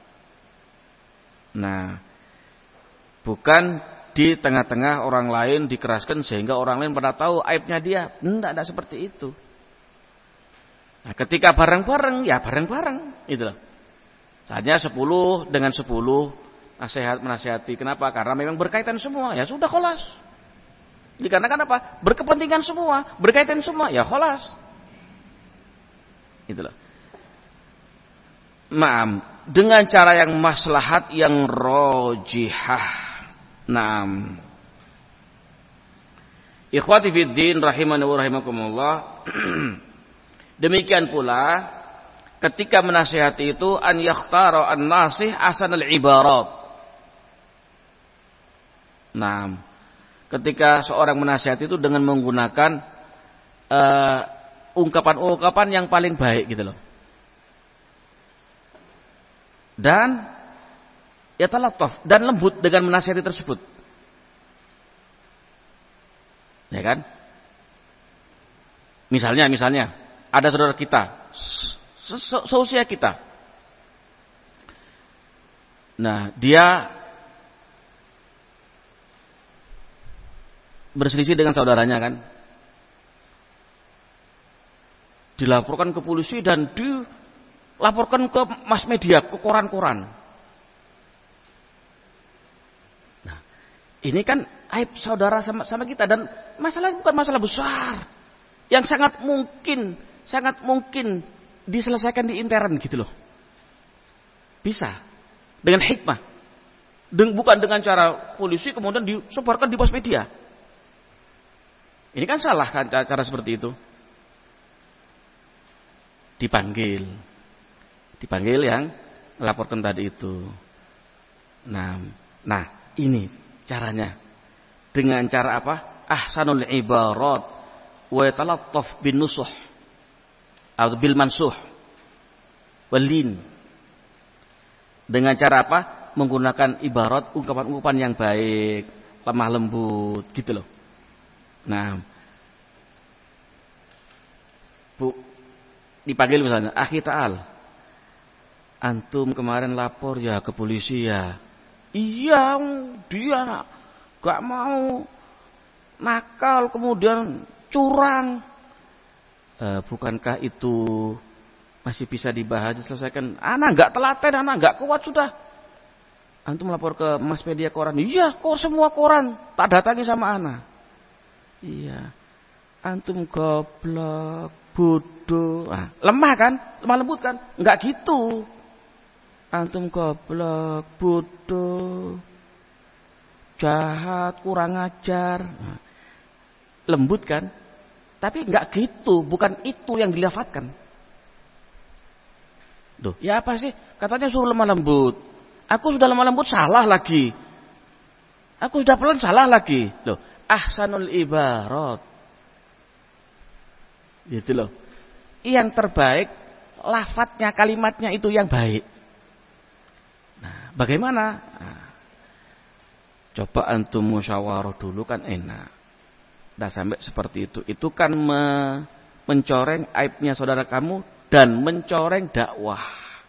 Nah, bukan di tengah-tengah orang lain dikeraskan sehingga orang lain pada tahu aibnya dia. Tidak, tidak seperti itu. Nah, ketika bareng-bareng, ya bareng-bareng, itu loh. Saatnya sepuluh dengan sepuluh nasihat menasihati. Kenapa? Karena memang berkaitan semua. Ya sudah kholas. Dikarenakan apa? Berkepentingan semua, berkaitan semua. Ya kholas. Itu loh. Naam, dengan cara yang maslahat yang rojihah. Naam. Ikhwati fiddin rahimani wa rahimakumullah. Demikian pula ketika menasihati itu an yakhtara an-nasih asanal ibarat. Naam. Ketika seorang menasihati itu dengan menggunakan uh, ungkapan-ungkapan yang paling baik gitu loh. Dan ya talattuf dan lembut dengan menasihati tersebut. Ya kan? Misalnya, misalnya ada saudara kita, seusia kita. Nah, dia berselisih dengan saudaranya kan. Dilaporkan ke polisi dan di laporkan ke mass media, ke koran-koran. Nah, ini kan aib saudara sama, sama kita dan masalah bukan masalah besar yang sangat mungkin, sangat mungkin diselesaikan di intern gitu loh. Bisa dengan hikmah, Den, bukan dengan cara polisi kemudian disebarkan di mass media. Ini kan salah kan cara seperti itu. Dipanggil. Dipanggil yang melaporkan tadi itu. Nah, nah ini caranya. Dengan cara apa? Ahsanul ibarat wa yatalattaf bin nusuh atau bil mansuh walin. Dengan cara apa? Menggunakan ibarat, ungkapan-ungkapan yang baik, lemah lembut, gitu loh. Nah, Bu, dipanggil misalnya, akhi ta'al, antum kemarin lapor ya ke polisi ya. Iya, dia gak mau, nakal, kemudian curang. E, bukankah itu masih bisa dibahas, diselesaikan? Anak gak telaten, anak gak kuat sudah. Antum lapor ke mass media koran. Iya, kok semua koran tak datangi sama anak. Iya, antum goblok, bodoh. Nah, lemah kan? Lemah lembut kan? Enggak gitu. Antum goblok, bodoh, jahat, kurang ajar. Nah, lembut kan? Tapi enggak gitu. Bukan itu yang dilafadzkan. Duh, ya apa sih? Katanya suruh lemah lembut. Aku sudah lemah lembut, salah lagi. Aku sudah pelan, salah lagi. Loh, ahsanul ibarat. Gitu loh. Yang terbaik, lafadznya, kalimatnya itu yang baik. Nah, bagaimana? Nah, coba antum musyawarah dulu kan enak. Nah, sampai seperti itu. Itu kan me mencoreng aibnya saudara kamu dan mencoreng dakwah.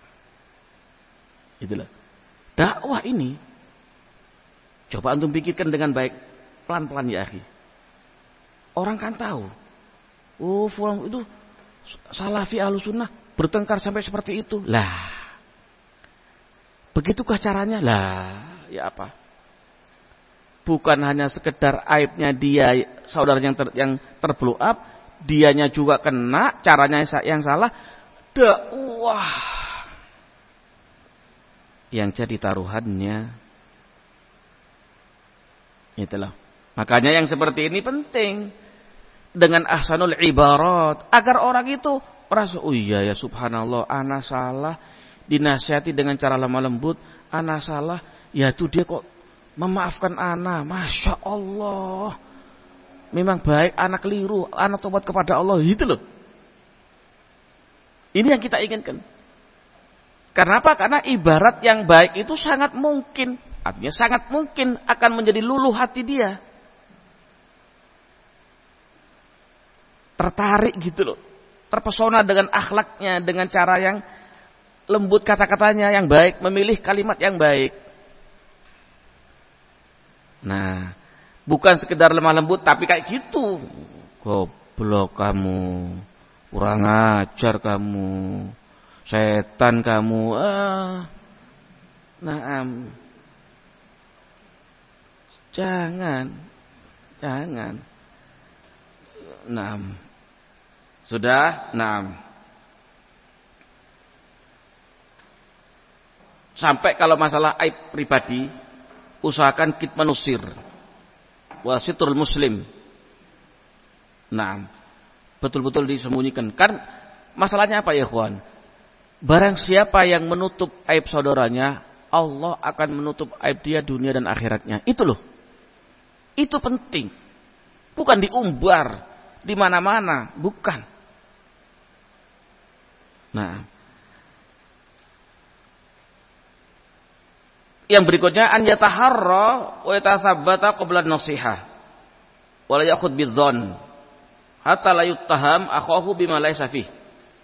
Gitu loh. Dakwah ini coba antum pikirkan dengan baik, pelan-pelan ya akhi. Orang kan tahu, oh fulan itu salafi ahlussunnah bertengkar sampai seperti itu. Lah, begitukah caranya? Lah, ya apa? Bukan hanya sekedar aibnya dia, saudaranya yang ter, yang terblow up, dianya juga kena, caranya yang salah. Dakwah yang jadi taruhannya. Itulah. Makanya yang seperti ini penting. Dengan ahsanul ibarat. Agar orang itu merasa, oh iya ya subhanallah, ana salah. Dinasihati dengan cara lemah lembut. Ana salah. Ya itu dia kok memaafkan ana. Masya Allah. Memang baik, anak keliru. Anak tobat kepada Allah. Itu loh. Ini yang kita inginkan. Kenapa? Karena ibarat yang baik itu sangat mungkin, artinya sangat mungkin akan menjadi luluh hati dia. Tertarik gitu loh. Terpesona dengan akhlaknya, dengan cara yang lembut kata-katanya yang baik, memilih kalimat yang baik. Nah, bukan sekedar lemah lembut tapi kayak gitu. Goblok kamu, kurang ajar kamu. Setan kamu, ah, naam, jangan, jangan, naam, sudah, naam. Sampai kalau masalah aib pribadi, usahakan kitman usir, wasitul muslim, naam, betul-betul disembunyikan. Kan masalahnya apa ya, ikhwan? Barang siapa yang menutup aib saudaranya, Allah akan menutup aib dia dunia dan akhiratnya. Itu loh. Itu penting. Bukan diumbar di mana-mana, bukan. Nah, yang berikutnya an yataharra wa yatasabbata qabla an-nasihah. Wa la ya'khudh bidzan hatta la yuttaham akhahu bima laysa fihi.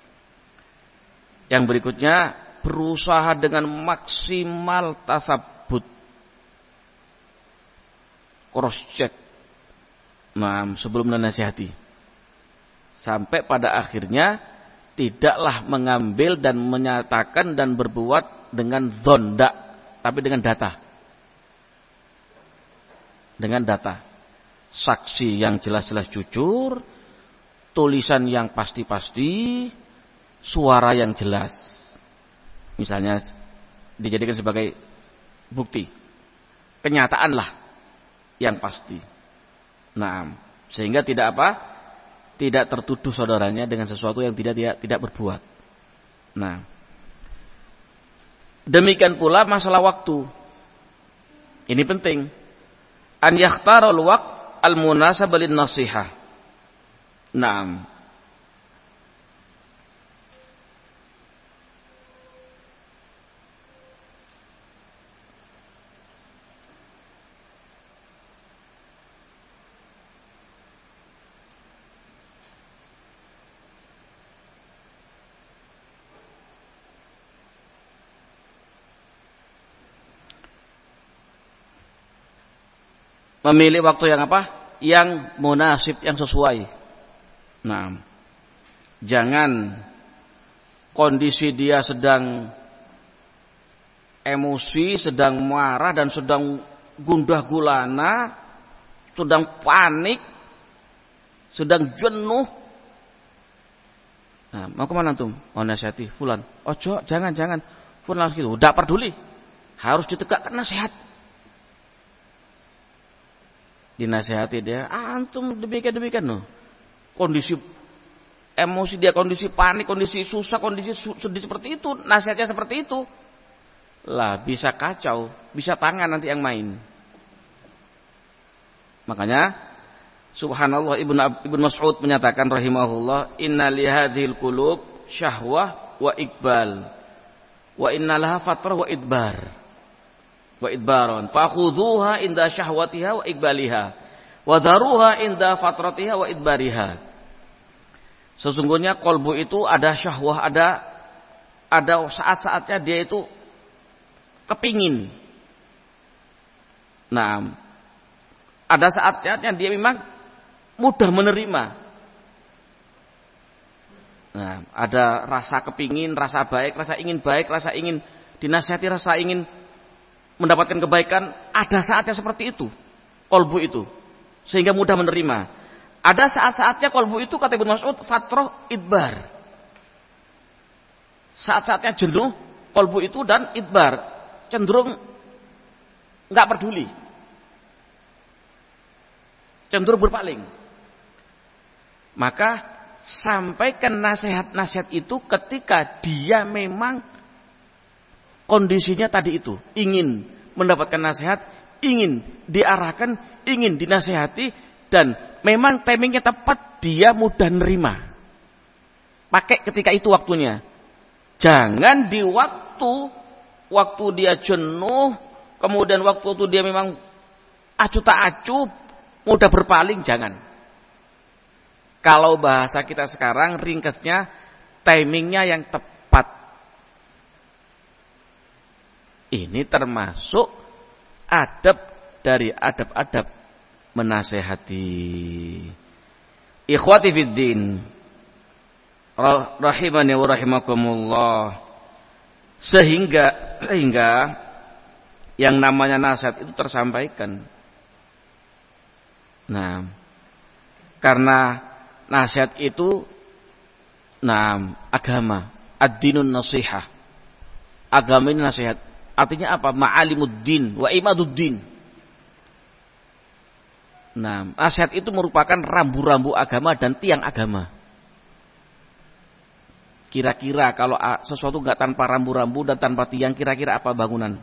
Yang berikutnya, berusaha dengan maksimal tasabbut, cross check, nah, sebelum menasihati, sampai pada akhirnya tidaklah mengambil dan menyatakan dan berbuat dengan zonda, tapi dengan data, dengan data, saksi yang jelas-jelas jujur, tulisan yang pasti-pasti, suara yang jelas, misalnya dijadikan sebagai bukti, kenyataan lah yang pasti. Nah, sehingga tidak apa, tidak tertuduh saudaranya dengan sesuatu yang tidak tidak, tidak berbuat. Nah, Demikian pula masalah waktu. Ini penting. An yakhtarul waqt al-munasab lin nasihah. Naam. Memilih waktu yang apa? Yang munasib, yang sesuai. Nah, jangan kondisi dia sedang emosi, sedang marah dan sedang gundah gulana, sedang panik, sedang jenuh. Nah, mau kemana tuh? Oh, nasihati fulan. Ojo, jangan, jangan. Fulan harus gitu. Udah peduli. Harus ditegakkan nasihat. Dinasihati dia, ah, antum demikian-demikian loh. Kondisi emosi dia, kondisi panik, kondisi susah, kondisi sedih seperti itu, nasihatnya seperti itu. Lah bisa kacau, bisa tangan nanti yang main. Makanya subhanallah Ibnu Ibnu Mas'ud menyatakan rahimahullah, inna li hadhil qulub syahwah wa iqbal wa innalaha fatrah wa idbar. Wa idbaron fakhudhuha inda syahwatiha wa iqbaliha wa dharuha inda fatratiha wa idbariha. Sesungguhnya kolbu itu ada syahwah, ada ada saat-saatnya dia itu kepingin. Nah, ada saat-saatnya dia memang mudah menerima. Nah, ada rasa kepingin, rasa baik, rasa ingin baik, rasa ingin dinasihati, rasa ingin mendapatkan kebaikan, ada saatnya seperti itu, kolbu itu, sehingga mudah menerima. Ada saat-saatnya kolbu itu, kata Ibnu Mas'ud, fatroh idbar. Saat-saatnya jenuh, kolbu itu dan idbar, cenderung nggak peduli, cenderung berpaling. Maka sampaikan nasihat-nasihat itu ketika dia memang kondisinya tadi itu, ingin mendapatkan nasihat, ingin diarahkan, ingin dinasihati, dan memang timingnya tepat, dia mudah nerima. Pakai ketika itu waktunya. Jangan di waktu waktu dia jenuh, kemudian waktu itu dia memang acuh tak acuh, mudah berpaling, jangan. Kalau bahasa kita sekarang ringkasnya, timingnya yang tepat. Ini termasuk adab dari adab-adab menasehati. Ikhwati fiddin, rahimani wa rahimakumullah. Sehingga sehingga yang namanya nasihat itu tersampaikan. Nah, karena nasihat itu nah agama, ad-dinun nasihah. Agama ini nasihat. Artinya apa? Ma'alimuddin wa imaduddin. Nah, nasihat itu merupakan rambu-rambu agama dan tiang agama. Kira-kira kalau sesuatu enggak tanpa rambu-rambu dan tanpa tiang, kira-kira apa bangunan?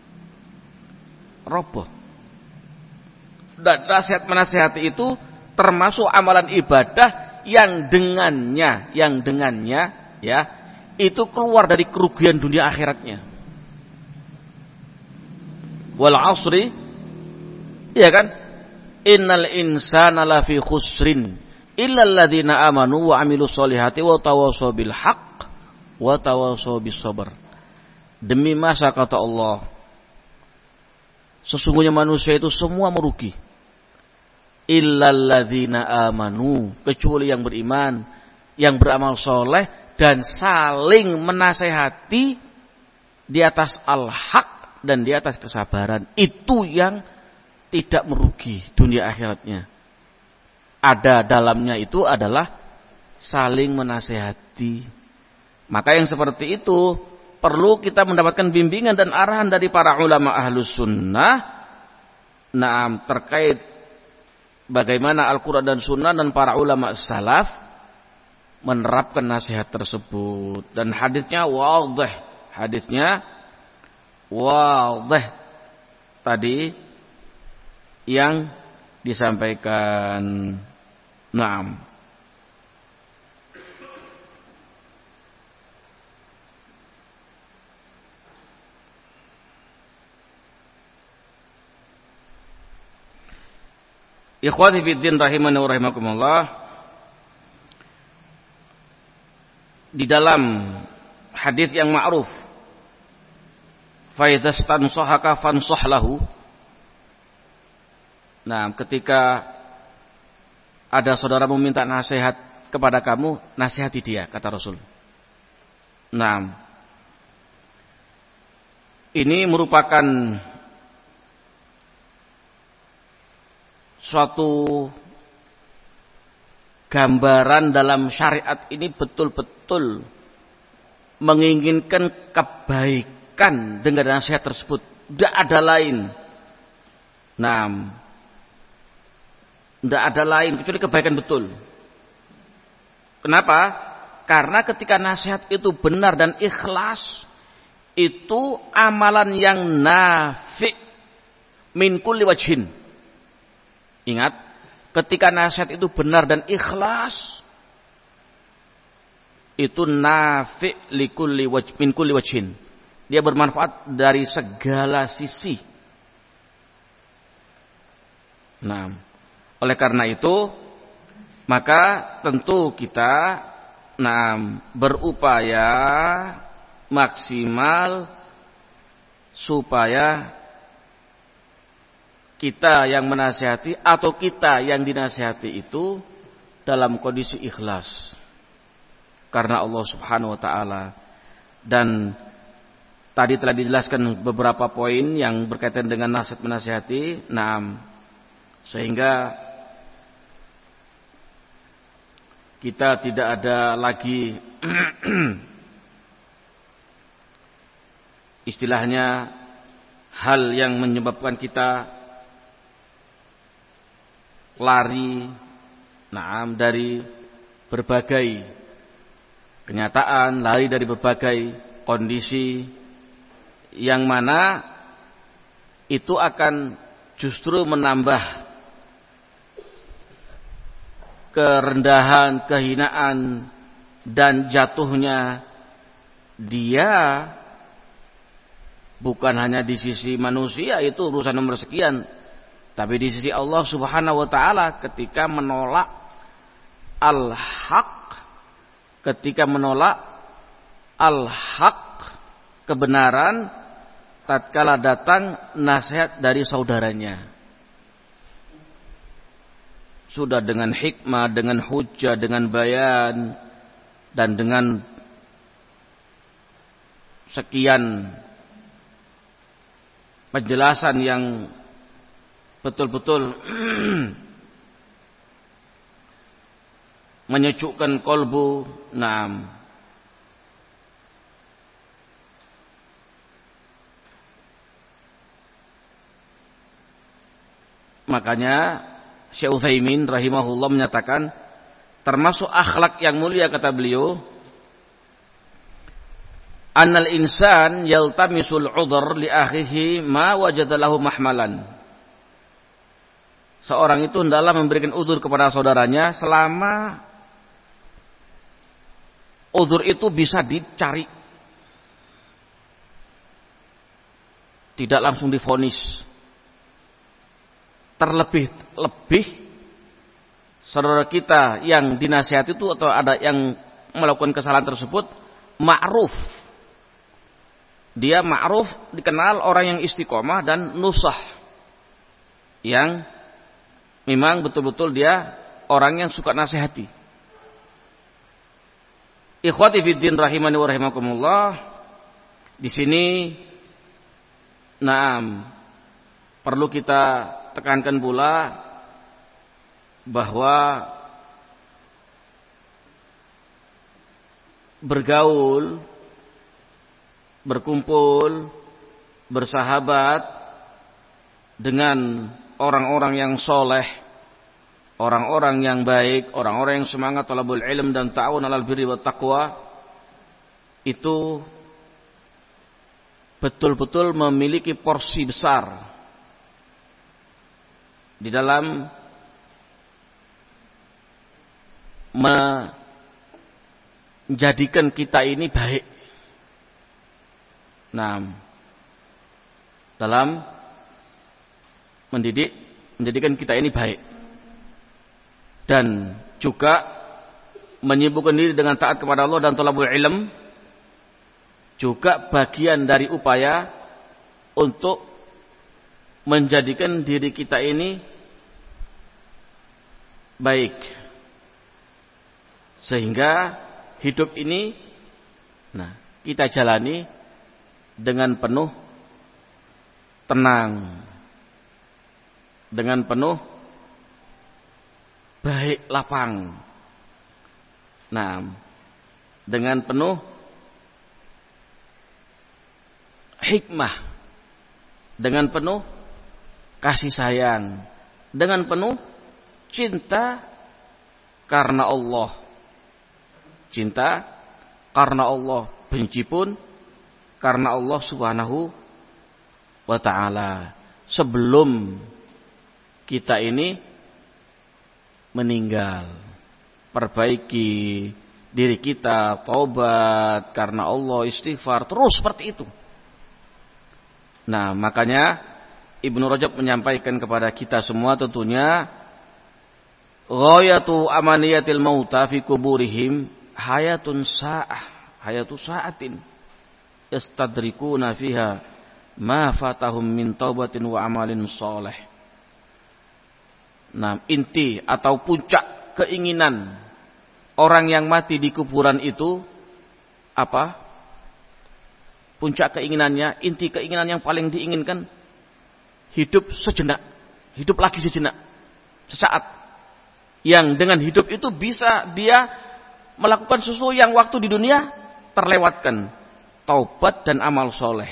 Roboh. Dan nasihat menasihati itu termasuk amalan ibadah yang dengannya, yang dengannya ya, itu keluar dari kerugian dunia akhiratnya. Wal asri, ya kan? Innal insana lafi khusrin illa alladziina amanu wa amilus solihati wa tawassaw bil haqq wa tawassaw bis sabr. Demi masa kata Allah, sesungguhnya manusia itu semua merugi. Illa alladziina amanu, kecuali yang beriman, yang beramal soleh dan saling menasehati di atas al-haq dan di atas kesabaran. Itu yang tidak merugi dunia akhiratnya. Ada dalamnya itu adalah saling menasehati. Maka yang seperti itu perlu kita mendapatkan bimbingan dan arahan dari para ulama ahlus sunnah. Nah, terkait bagaimana Al-Quran dan Sunnah dan para ulama salaf menerapkan nasihat tersebut. Dan hadisnya wadih, hadisnya wadih tadi yang disampaikan. Naam. Ikhwati fiddin rahimani wa rahimakumullah, di dalam hadis yang ma'ruf, fa idza stansahaka fansah lahu. Nah, ketika ada saudara meminta nasihat kepada kamu, nasihati dia, kata Rasul. Nah, ini merupakan suatu gambaran dalam syariat ini betul-betul menginginkan kebaikan dengan nasihat tersebut. Tidak ada lain. Nah, tidak ada lain kecuali kebaikan betul. Kenapa? Karena ketika nasihat itu benar dan ikhlas, itu amalan yang nafi' min kulli wajhin. Ingat, ketika nasihat itu benar dan ikhlas, itu nafi' li kulli wajh, min kulli wajhin. Dia bermanfaat dari segala sisi. Nah, oleh karena itu, maka tentu kita nah, berupaya maksimal supaya kita yang menasihati atau kita yang dinasihati itu dalam kondisi ikhlas karena Allah Subhanahu wa taala. Dan tadi telah dijelaskan beberapa poin yang berkaitan dengan nasihat menasihati. Nah, sehingga kita tidak ada lagi istilahnya hal yang menyebabkan kita lari naam dari berbagai kenyataan, lari dari berbagai kondisi yang mana itu akan justru menambah kerendahan, kehinaan dan jatuhnya dia bukan hanya di sisi manusia, itu urusan nomor sekian, tapi di sisi Allah Subhanahu wa taala ketika menolak al-haq, ketika menolak al-haq, kebenaran, tatkala datang nasihat dari saudaranya. Sudah dengan hikmah, dengan hujjah, dengan bayan, dan dengan sekian penjelasan yang betul-betul menyejukkan kolbu. Naam. Makanya Syekh Utsaimin rahimahullah menyatakan termasuk akhlak yang mulia, kata beliau, annal insan yaltamisul udhr li akhihi ma wajada lahu mahmalan. Seorang itu hendaklah memberikan udzur kepada saudaranya selama udzur itu bisa dicari, tidak langsung divonis. Terlebih lebih saudara kita yang dinasihati itu atau ada yang melakukan kesalahan tersebut ma'ruf. Dia ma'ruf, dikenal orang yang istiqomah dan nusah, yang memang betul-betul dia orang yang suka nasihati. Ikhwati fiddin rahimani wa rahimakumullah, di sini naam perlu kita tekankan pula bahwa bergaul, berkumpul, bersahabat dengan orang-orang yang soleh, orang-orang yang baik, orang-orang yang semangat talabul ilm dan ta'awun alal birri wat taqwa, itu betul-betul memiliki porsi besar di dalam menjadikan kita ini baik. Nah, dalam mendidik, menjadikan kita ini baik. Dan juga menyibukkan diri dengan taat kepada Allah dan thalabul ilm juga bagian dari upaya untuk menjadikan diri kita ini baik, sehingga hidup ini nah kita jalani dengan penuh tenang, dengan penuh baik lapang, nah dengan penuh hikmah, dengan penuh kasih sayang, dengan penuh cinta karena Allah. Cinta karena Allah, benci pun karena Allah Subhanahu wa ta'ala. Sebelum kita ini meninggal, perbaiki diri kita, taubat karena Allah, istighfar, terus seperti itu. Nah, makanya Ibnu Rajab menyampaikan kepada kita semua tentunya ghayatu amaniyatil mauta fi kuburihim hayatun sa'ah, hayatu sa'atin yastadrikuna fiha ma fatahum min taubatin wa amalin sholeh. Nah, inti atau puncak keinginan orang yang mati di kuburan itu apa? Puncak keinginannya, inti keinginan yang paling diinginkan hidup sejenak, hidup lagi sejenak, sesaat. Yang dengan hidup itu bisa dia melakukan sesuatu yang waktu di dunia terlewatkan. Taubat dan amal soleh.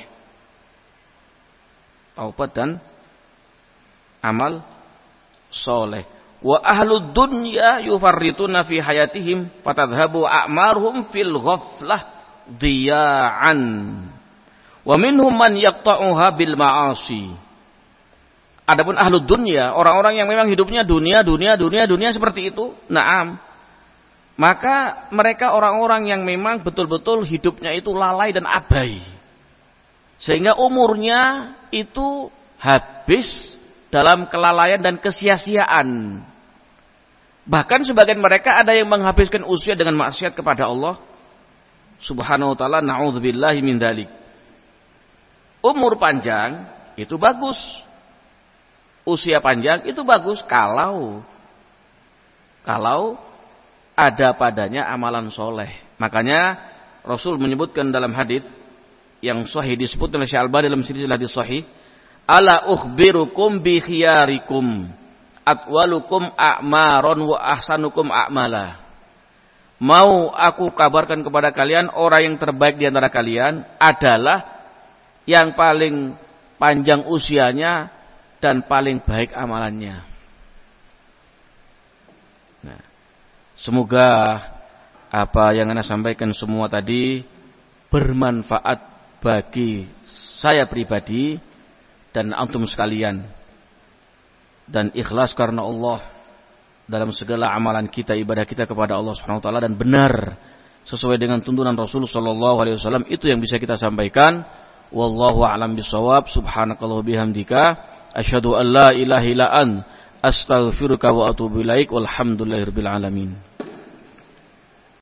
Taubat dan amal soleh. Wa ahlud dunya yufarrituna fi hayatihim fatadhabu a'maruhum fil ghaflah diya'an. Wa minhum man yaqta'uha bil ma'asi. Adapun ahlud dunya, orang-orang yang memang hidupnya dunia, dunia, dunia, dunia seperti itu, na'am. Maka mereka orang-orang yang memang betul-betul hidupnya itu lalai dan abai. Sehingga umurnya itu habis dalam kelalaian dan kesia-siaan. Bahkan sebagian mereka ada yang menghabiskan usia dengan maksiat kepada Allah Subhanahu wa ta'ala, na'udzubillahi min dzalik. Umur panjang itu bagus. Usia panjang itu bagus kalau kalau ada padanya amalan soleh. Makanya Rasul menyebutkan dalam hadis yang sahih disebut oleh Syekh Al-Albani dalam silsilah hadis sahih, ala ukhbirukum bi khiyarikum atwalukum a'maron wa ahsanukum a'mala. Mau aku kabarkan kepada kalian, orang yang terbaik di antara kalian adalah yang paling panjang usianya dan paling baik amalannya. Nah, semoga apa yang Anda sampaikan semua tadi bermanfaat bagi saya pribadi dan antum sekalian, dan ikhlas karena Allah dalam segala amalan kita, ibadah kita kepada Allah Subhanahu wa taala, dan benar sesuai dengan tuntunan Rasul sallallahu alaihi wasallam. Itu yang bisa kita sampaikan. Wallahu a'lam bishawab. Subhanakallah bihamdika asyhadu an la ilaha illa ant astaghfiruka wa atubu ilaik. Walhamdulillahirabbil alamin.